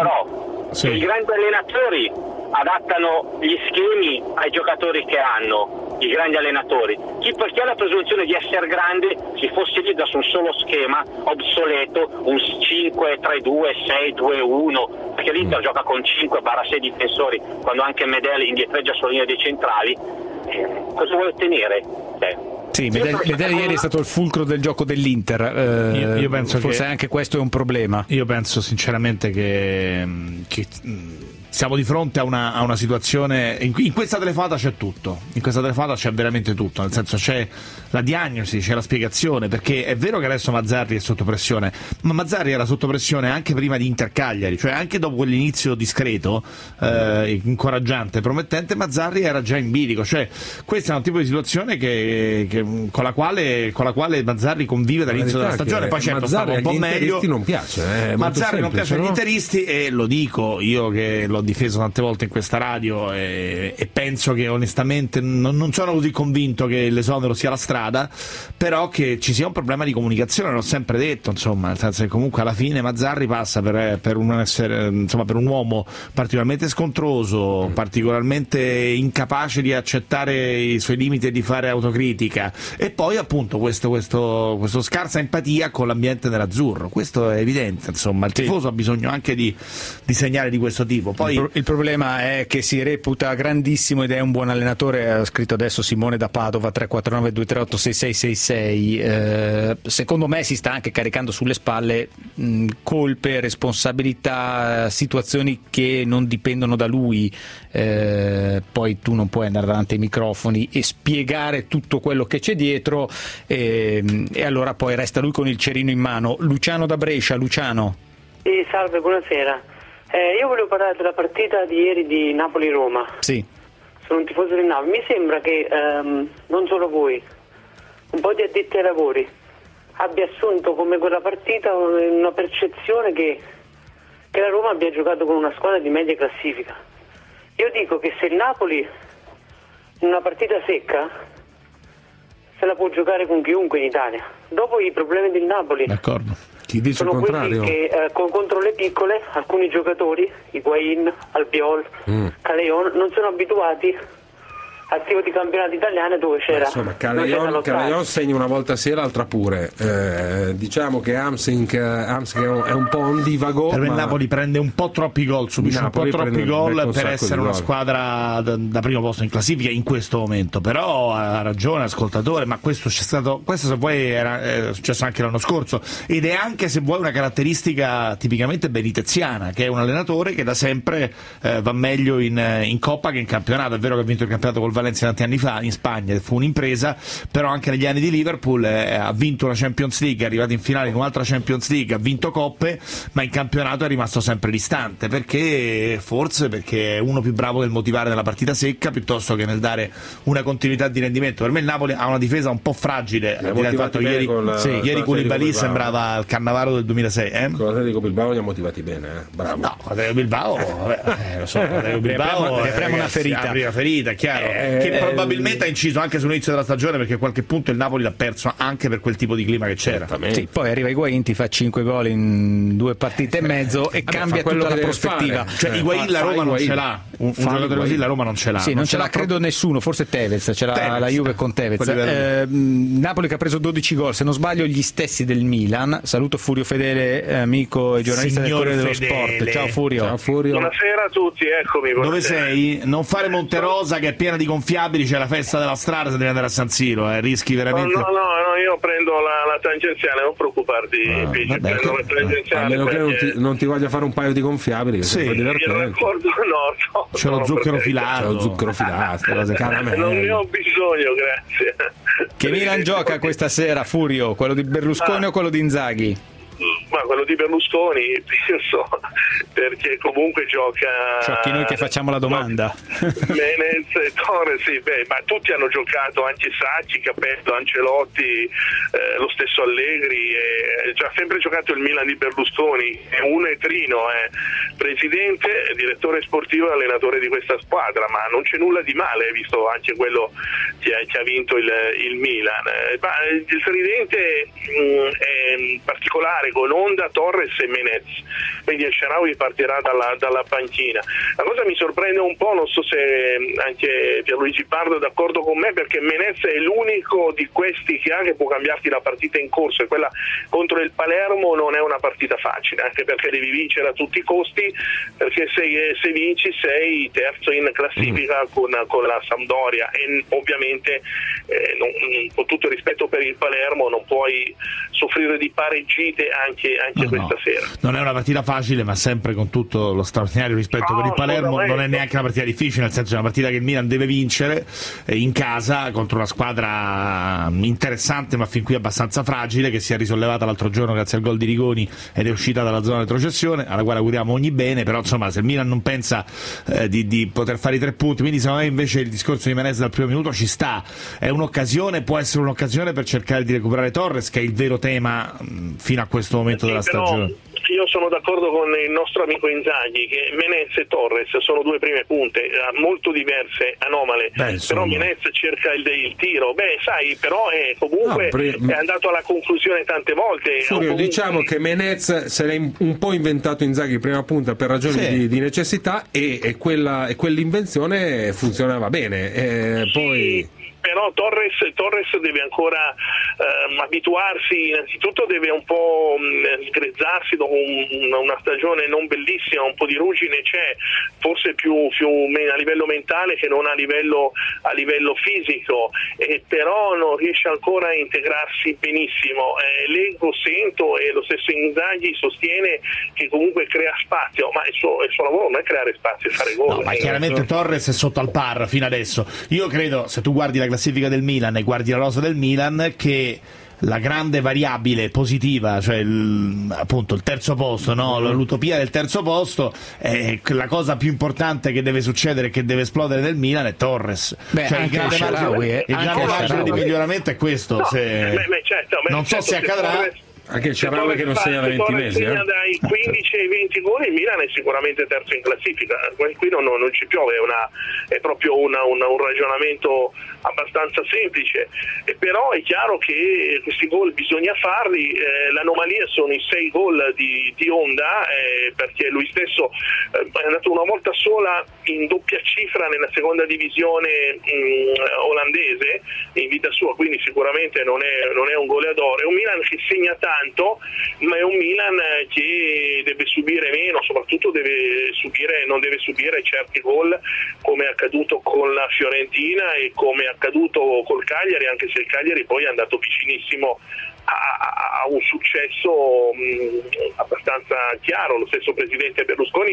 sì. I grandi allenatori adattano gli schemi ai giocatori che hanno, i grandi allenatori. Per chi ha la presunzione di essere grande si fossilizza su un solo schema obsoleto, un 5-3-2, 6-2-1, perché perché l'Inter gioca con 5-6 difensori quando anche Medel indietreggia sulla linea dei centrali. Cosa vuole ottenere? Sì, Medel ieri è stato il fulcro del gioco dell'Inter. Io penso forse che anche questo è un problema. Io penso sinceramente che siamo di fronte a una situazione in questa telefonata c'è tutto, in questa telefonata c'è veramente tutto, nel senso c'è la diagnosi, c'è la spiegazione, perché è vero che adesso Mazzarri è sotto pressione, ma Mazzarri era sotto pressione anche prima di Inter-Cagliari, cioè anche dopo quell'inizio discreto, incoraggiante, promettente, Mazzarri era già in bilico, cioè questo è un tipo di situazione con la quale Mazzarri convive dall'inizio della stagione. Poi certo stava un po' meglio, non piace, Mazzarri non piace agli interisti, e lo dico io che l'ho difeso tante volte in questa radio, e penso che onestamente non sono così convinto che l'esonero sia la strada, però che ci sia un problema di comunicazione, l'ho sempre detto, insomma, nel senso che comunque alla fine Mazzarri passa per un uomo particolarmente scontroso, particolarmente incapace di accettare i suoi limiti e di fare autocritica, e poi appunto questo scarsa empatia con l'ambiente nell'azzurro, questo è evidente, insomma, il tifoso ha bisogno anche di segnali di questo tipo. Poi il problema è che si reputa grandissimo ed è un buon allenatore, ha scritto adesso Simone da Padova, 349 238 6666. Secondo me si sta anche caricando sulle spalle colpe, responsabilità, situazioni che non dipendono da lui. Poi tu non puoi andare davanti ai microfoni e spiegare tutto quello che c'è dietro, e allora poi resta lui con il cerino in mano. Luciano da Brescia. Luciano. Salve, buonasera. Io volevo parlare della partita di ieri di Napoli-Roma. Sì. Sono un tifoso del Napoli. Mi sembra che non solo voi, un po' di addetti ai lavori abbia assunto come quella partita una percezione che la Roma abbia giocato con una squadra di media classifica. Io dico che se il Napoli in una partita secca se la può giocare con chiunque in Italia. Dopo i problemi del Napoli, d'accordo, chi dice sono il contrario? quelli che contro le piccole alcuni giocatori, Higuain, Albiol, Caleon, non sono abituati al tipo di campionato italiano dove c'era. Insomma, Caleon segna una volta sì e l'altra pure. Diciamo che Hamsik è un po' un divago. Per me il Napoli prende un po' troppi gol, subisce un po' troppi gol per essere una squadra da primo posto in classifica in questo momento. Però ha ragione ascoltatore, ma questo se vuoi era successo anche l'anno scorso, ed è anche, se vuoi, una caratteristica tipicamente beniteziana, che è un allenatore che da sempre va meglio in Coppa che in campionato. È vero che ha vinto il campionato col Valencia tanti anni fa in Spagna, fu un'impresa, però anche negli anni di Liverpool ha vinto una Champions League, è arrivato in finale in un'altra Champions League, ha vinto coppe, ma in campionato è rimasto sempre distante, perché è uno più bravo nel motivare nella partita secca piuttosto che nel dare una continuità di rendimento. Per me il Napoli ha una difesa un po' fragile, ieri Koulibaly sembrava il Cannavaro del 2006. Con l'Atletico Bilbao li ha motivati bene, bravo. No, l'Atletico Bilbao lo so, l'Atletico Bilbao apriamo una ferita, è chiaro, che probabilmente ha inciso anche sull'inizio della stagione, perché a qualche punto il Napoli l'ha perso anche per quel tipo di clima che c'era. Sì, poi arriva Higuain, ti fa 5 gol in 2 partite e mezzo e cambia tutta la prospettiva. Cioè Higuain la Roma non ce l'ha, un giocatore così la Roma non ce l'ha. Sì, non ce l'ha credo nessuno, forse Tevez, ce l'ha la Juve con Tevez. Napoli che ha preso 12 gol, se non sbaglio gli stessi del Milan. Saluto Furio Fedele, amico e giornalista del Corriere dello Sport. Ciao Furio. Ciao Furio. Buonasera a tutti, eccomi. Dove sei? Non fare Monterosa che è piena di gonfiabili, c'è la festa della strada, se devi andare a San Siro, rischi veramente. No, io prendo la tangenziale, non preoccuparti, prendo la tangenziale. A meno che non ti voglia fare un paio di gonfiabili, che sì, no, c'è lo zucchero filato, non ne ho bisogno, grazie. Che Milan gioca questa sera, Furio? Quello di Berlusconi o quello di Inzaghi? Ma quello di Berlusconi penso, perché comunque giochi noi che facciamo la domanda. Menez e Torres, sì, ma tutti hanno giocato, anche Sacchi, Capello, Ancelotti, lo stesso Allegri, ha sempre giocato il Milan di Berlusconi, è un etrino, presidente, direttore sportivo e allenatore di questa squadra, ma non c'è nulla di male, visto anche quello che ha vinto il Milan. Ma il tridente è particolare, con Onda, Torres e Menez, quindi El Shaarawy partirà dalla panchina. La cosa mi sorprende un po', non so se anche Pierluigi Pardo è d'accordo con me, perché Menez è l'unico di questi che può cambiarti la partita in corso, e quella contro il Palermo non è una partita facile, anche perché devi vincere a tutti i costi, perché se vinci sei terzo in classifica con la Sampdoria e ovviamente con tutto il rispetto per il Palermo non puoi soffrire di pareggite anche questa sera. Non è una partita facile, ma sempre con tutto lo straordinario rispetto per il Palermo non è neanche una partita difficile, nel senso è una partita che il Milan deve vincere in casa contro una squadra interessante ma fin qui abbastanza fragile, che si è risollevata l'altro giorno grazie al gol di Rigoni ed è uscita dalla zona di retrocessione, alla quale auguriamo ogni bene. Però insomma, se il Milan non pensa di poter fare i 3 punti, quindi secondo me invece il discorso di Menez dal primo minuto ci sta, è un'occasione, può essere un'occasione per cercare di recuperare Torres, che è il vero tema fino a questo momento della stagione. Io sono d'accordo con il nostro amico Inzaghi che Menez e Torres sono 2 prime punte molto diverse, anomale. Però Menez cerca il tiro, sai, però comunque è andato alla conclusione tante volte. Furio, diciamo che Menez se l'è un po' inventato Inzaghi prima punta per ragioni di necessità e quell'invenzione funzionava bene. Poi però Torres deve ancora abituarsi, innanzitutto deve un po' sgrezzarsi dopo una stagione non bellissima, un po' di ruggine c'è, forse più a livello mentale che non a livello fisico, però non riesce ancora a integrarsi benissimo. Leggo, sento e lo stesso Inzaghi sostiene che comunque crea spazio, ma il suo lavoro non è creare spazio, è fare gol. No, ma chiaramente Torres è sotto al par fino adesso. Io credo, se tu guardi la classifica del Milan e guardi la rosa del Milan, che la grande variabile positiva, cioè appunto il terzo posto, no? L'utopia del terzo posto, la cosa più importante che deve succedere e che deve esplodere nel Milan è Torres. Cioè il grande margine di miglioramento è questo. Non so se accadrà. Anche il Shaarawy che non segna da 20 mesi. Dai 15 ai 20 gol il Milan è sicuramente terzo in classifica. Qui non ci piove, è proprio un ragionamento abbastanza semplice. Però è chiaro che questi gol bisogna farli. L'anomalia sono i 6 gol di Honda, perché lui stesso è andato una volta sola in doppia cifra nella seconda divisione olandese in vita sua, quindi sicuramente non è un goleador. È un Milan che segna tanto, ma è un Milan che deve subire meno, soprattutto non deve subire certi gol, come è accaduto con la Fiorentina e come è accaduto col Cagliari, anche se il Cagliari poi è andato vicinissimo a un successo abbastanza chiaro. Lo stesso presidente Berlusconi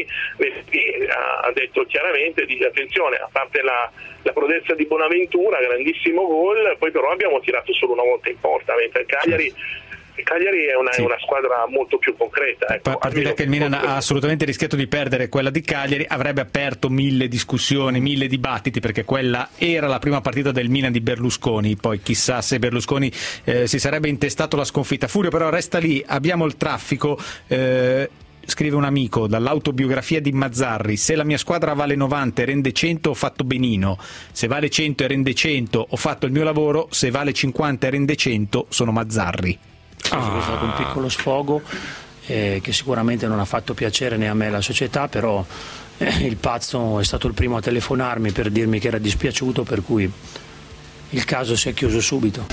ha detto chiaramente, dice attenzione, a parte la prodezza di Bonaventura, grandissimo gol, poi però abbiamo tirato solo una volta in porta, mentre il Cagliari è una squadra molto più concreta. A partita che il Milan ha assolutamente rischiato di perdere quella di Cagliari, avrebbe aperto 1000 discussioni, 1000 dibattiti, perché quella era la prima partita del Milan di Berlusconi. Poi chissà se Berlusconi si sarebbe intestato la sconfitta. Furio, però resta lì, abbiamo il traffico. Scrive un amico dall'autobiografia di Mazzarri: se la mia squadra vale 90 e rende 100 ho fatto benino, se vale 100 e rende 100 ho fatto il mio lavoro, se vale 50 e rende 100 sono Mazzarri. È stato un piccolo sfogo che sicuramente non ha fatto piacere né a me né alla società, però il pazzo è stato il primo a telefonarmi per dirmi che era dispiaciuto, per cui il caso si è chiuso subito.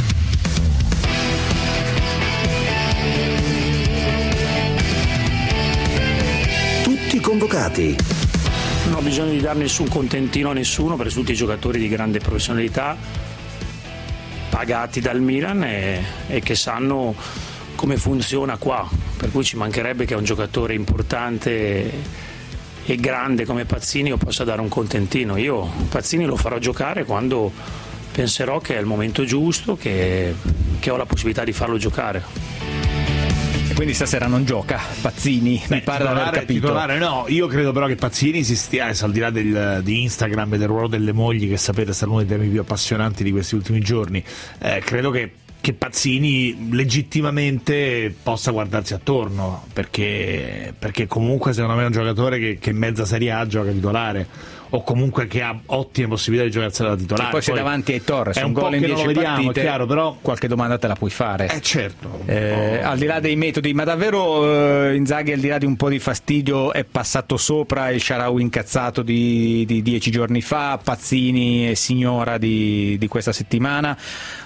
Tutti convocati. Non ho bisogno di dare nessun contentino a nessuno, perché tutti i giocatori di grande professionalità, pagati dal Milan e che sanno come funziona qua, per cui ci mancherebbe che a un giocatore importante e grande come Pazzini io possa dare un contentino. Io Pazzini lo farò giocare quando penserò che è il momento giusto, che ho la possibilità di farlo giocare. Quindi stasera non gioca Pazzini, mi pare di aver capito. Titolare no, io credo però che Pazzini si stia, al di là di Instagram e del ruolo delle mogli, che sapete sarà uno dei temi più appassionanti di questi ultimi giorni, credo che Pazzini legittimamente possa guardarsi attorno, perché comunque secondo me è un giocatore che in mezza Serie A gioca titolare. o comunque che ha ottime possibilità di giocarsela da titolare. E poi sei davanti ai Torres, è un gol po' in che non 10 lo vediamo, partite, è chiaro, però qualche domanda te la puoi fare. Certo. Al di là dei metodi, ma davvero Inzaghi, al di là di un po' di fastidio, è passato sopra il Shaarawy incazzato di 10 giorni fa, Pazzini e Signora di questa settimana,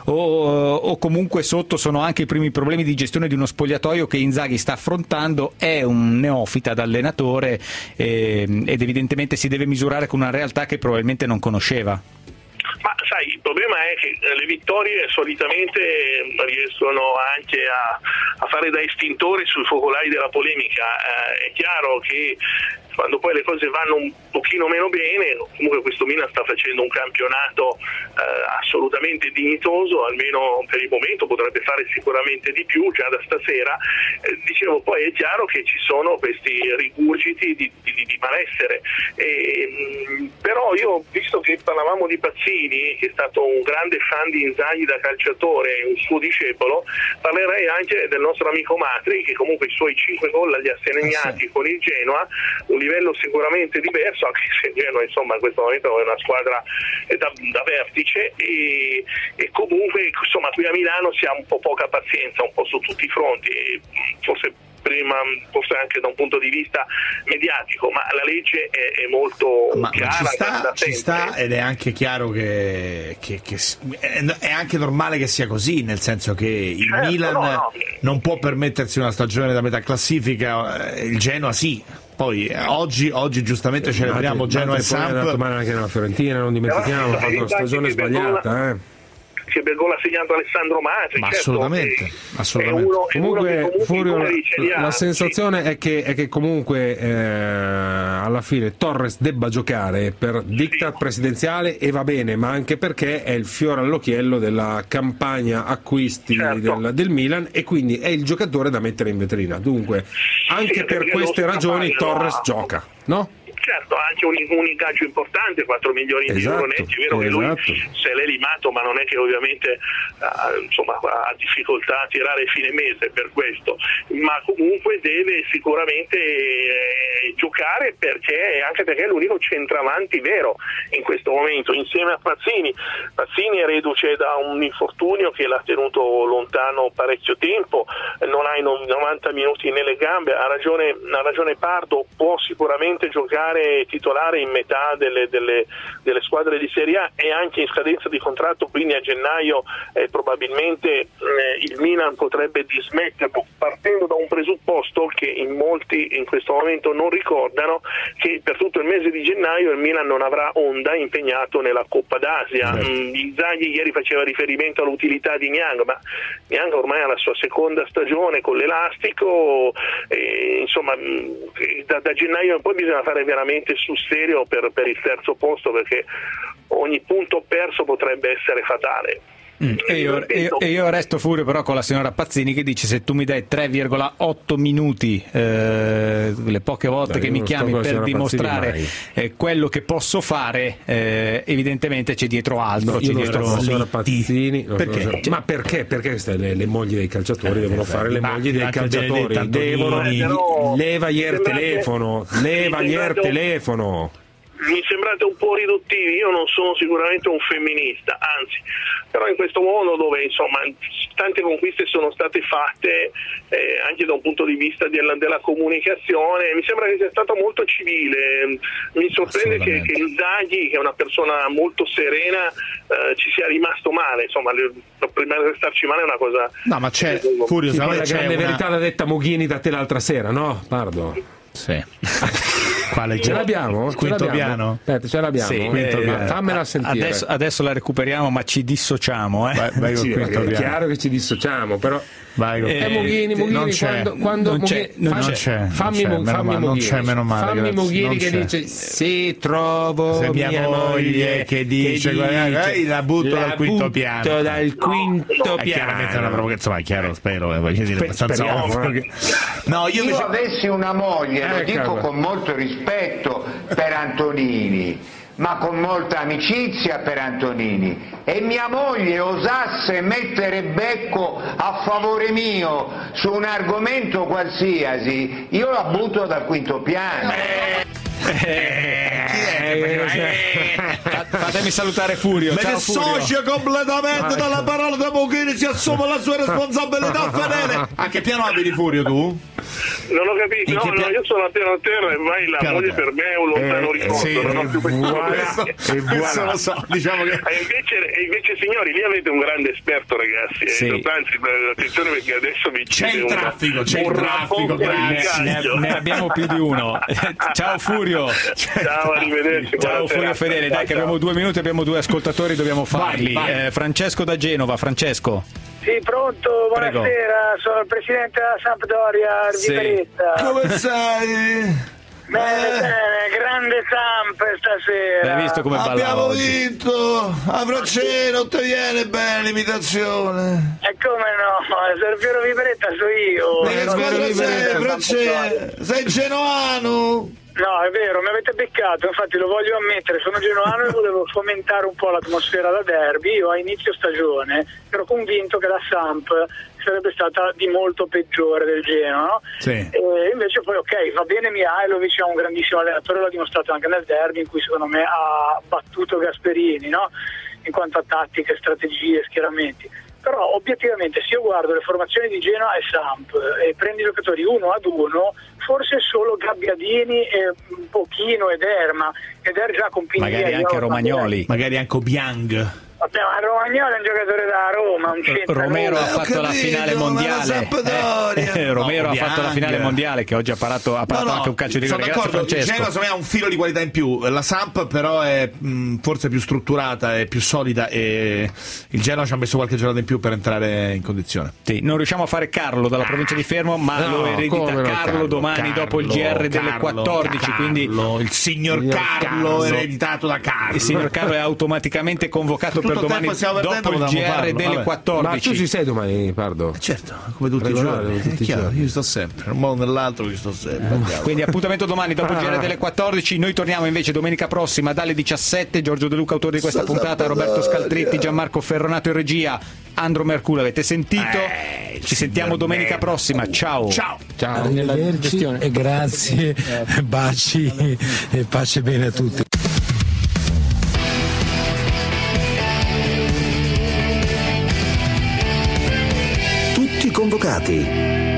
o comunque sotto sono anche i primi problemi di gestione di uno spogliatoio che Inzaghi sta affrontando? È un neofita da allenatore ed evidentemente si deve misurare con una realtà che probabilmente non conosceva. Ma sai, il problema è che le vittorie solitamente riescono anche a fare da estintore sui focolai della polemica. È chiaro che quando poi le cose vanno un pochino meno bene, comunque questo Milan sta facendo un campionato assolutamente dignitoso, almeno per il momento, potrebbe fare sicuramente di più già da stasera. Dicevo, poi è chiaro che ci sono questi rigurgiti di malessere, però io, visto che parlavamo di Pazzini, che è stato un grande fan di Inzaghi da calciatore, un suo discepolo, parlerei anche del nostro amico Matri, che comunque i suoi 5 gol li ha segnati con il Genoa, un livello sicuramente diverso, anche se Genoa insomma in questo momento è una squadra da vertice, e comunque insomma qui a Milano si ha un po' poca pazienza, un po' su tutti i fronti, forse anche da un punto di vista mediatico, ma la legge è molto chiara. Ci sta, ed è anche chiaro che è anche normale che sia così, nel senso che il Milan non può permettersi una stagione da metà classifica, il Genoa sì. Poi oggi giustamente celebriamo Genoa e Samp, ma anche nella Fiorentina, non dimentichiamo, ha fatto una stagione sbagliata. Che Bergoglio ha segnato Alessandro Matri, ma certo, assolutamente. Comunque Furio, la sensazione è che comunque alla fine Torres debba giocare per diktat presidenziale, e va bene, ma anche perché è il fiore all'occhiello della campagna acquisti del Milan, e quindi è il giocatore da mettere in vetrina. Dunque anche per queste ragioni Torres gioca, no? Certo, ha anche un ingaggio importante, 4 milioni di euro netti. È vero che lui se l'è limato, ma non è che ovviamente ha difficoltà a tirare fine mese per questo, ma comunque deve sicuramente giocare, anche perché è l'unico centravanti vero in questo momento, insieme a Pazzini. Pazzini è reduce da un infortunio che l'ha tenuto lontano parecchio tempo, non ha i 90 minuti nelle gambe, ha ragione Pardo, può sicuramente giocare titolare in metà delle squadre di Serie A, e anche in scadenza di contratto, quindi a gennaio probabilmente il Milan potrebbe dismetterlo, partendo da un presupposto che in molti in questo momento non ricordano, che per tutto il mese di gennaio il Milan non avrà Honda impegnato nella Coppa d'Asia. Inzaghi ieri faceva riferimento all'utilità di Niang, ma Niang ormai ha la sua seconda stagione con l'elastico, insomma da gennaio in poi bisogna fare veramente sul serio per il terzo posto, perché ogni punto perso potrebbe essere fatale. E io resto furio però con la signora Pazzini, che dice: se tu mi dai 3,8 minuti le poche volte che mi chiami per dimostrare quello che posso fare, evidentemente c'è dietro altro. Signora Pazzini, perché? Ma perché le mogli dei calciatori devono fare le mogli dei calciatori? Levagli il telefono. Mi sembrate un po' riduttivi, io non sono sicuramente un femminista, anzi, però in questo mondo dove insomma tante conquiste sono state fatte anche da un punto di vista della comunicazione, mi sembra che sia stato molto civile. Mi sorprende che Inzaghi, che è una persona molto serena, ci sia rimasto male, insomma prima di restarci male è una cosa. No, ma c'è Furio, la grande verità l'ha detta Moghini da te l'altra sera, no? Pardo. Sì. Quale ce l'abbiamo? Quinto piano? Aspetta, ce l'abbiamo? Sì, fammela sentire. Adesso la recuperiamo, ma ci dissociamo. Vai sì, quinto piano. È chiaro che ci dissociamo, però Moghini, non c'è, fammi Moghini che dice: se trovo mia moglie che dice la butto dal quinto piano. Chiaramente è una provocazione, chiaro, spero, voglio dire, abbastanza ovvio. No, io avessi una moglie, lo dico con molto rispetto per Antonini, ma con molta amicizia per Antonini, e mia moglie osasse mettere becco a favore mio su un argomento qualsiasi, io la butto dal quinto piano. Fatemi salutare Furio. Ma ciao che Furio. socio completamente dalla parola da Pochini, si assume la sua responsabilità fedele. A che piano abiti Furio tu? Non ho capito, no, io sono a piano terra e mai la moglie per me è un lontano ricordo, non ho più questo lo so, diciamo che... E invece signori, lì avete un grande esperto, ragazzi, anzi, attenzione perché adesso vi c'è il traffico, ne abbiamo più di uno. Ciao Furio. Ciao, arrivederci. Ciao Furio Fedele, dai che abbiamo 2 minuti, abbiamo 2 ascoltatori, dobbiamo farli. Vai. Francesco da Genova, Francesco. Sì, pronto, buonasera, prego. Sono il presidente della Sampdoria di Beretta. Come sei? Bene, grande Samp stasera. Hai visto come balla abbiamo oggi? Vinto, a Francesco non ti viene bene l'imitazione. E come no, se il Fiero Vibretta so io. Sei genoano? No, è vero, mi avete beccato, infatti lo voglio ammettere, sono genoano e volevo fomentare un po' l'atmosfera da derby. Io a inizio stagione ero convinto che la Samp sarebbe stata di molto peggiore del Genoa, no? Sì. E invece poi va bene Mihajlovic, è un grandissimo allenatore, l'ha dimostrato anche nel derby in cui secondo me ha battuto Gasperini, no? In quanto a tattiche, strategie, schieramenti. Però obiettivamente se io guardo le formazioni di Genoa e Samp e prendi i giocatori uno ad uno, forse solo Gabbiadini e un pochino Ederma già con Piniglia, magari anche Romagnoli, magari anche Obiang. Vabbè, ma Romagnoli è un giocatore da Roma, Romero ha fatto la finale mondiale. Romero ha fatto la finale mondiale che oggi ha parato anche un calcio di rigore. Grazie Francesco. Il Genoa secondo me ha un filo di qualità in più. La Samp però è forse più strutturata, è più solida e il Genoa ci ha messo qualche giornata in più per entrare in condizione. Sì, non riusciamo a fare Carlo dalla provincia di Fermo, ma lo eredita Carlo domani dopo il GR delle 14, quindi il signor Carlo ereditato da Carlo. Il signor Carlo è automaticamente convocato per domani dopo il GR delle 14. Ma tu ci sei domani, Pardo? Certo, come tutti i giorni. È chiaro, io sto sempre, in un modo o nell'altro io sto sempre. Quindi appuntamento domani dopo il GR delle 14. Noi torniamo invece domenica prossima dalle 17. Giorgio De Luca, autore di questa puntata, Roberto Scaltritti, Gianmarco Ferronato in regia, Andro Merculo, avete sentito? Ci sentiamo domenica prossima. Ciao. Arrivederci e grazie, baci e pace bene a tutti. Tutti convocati.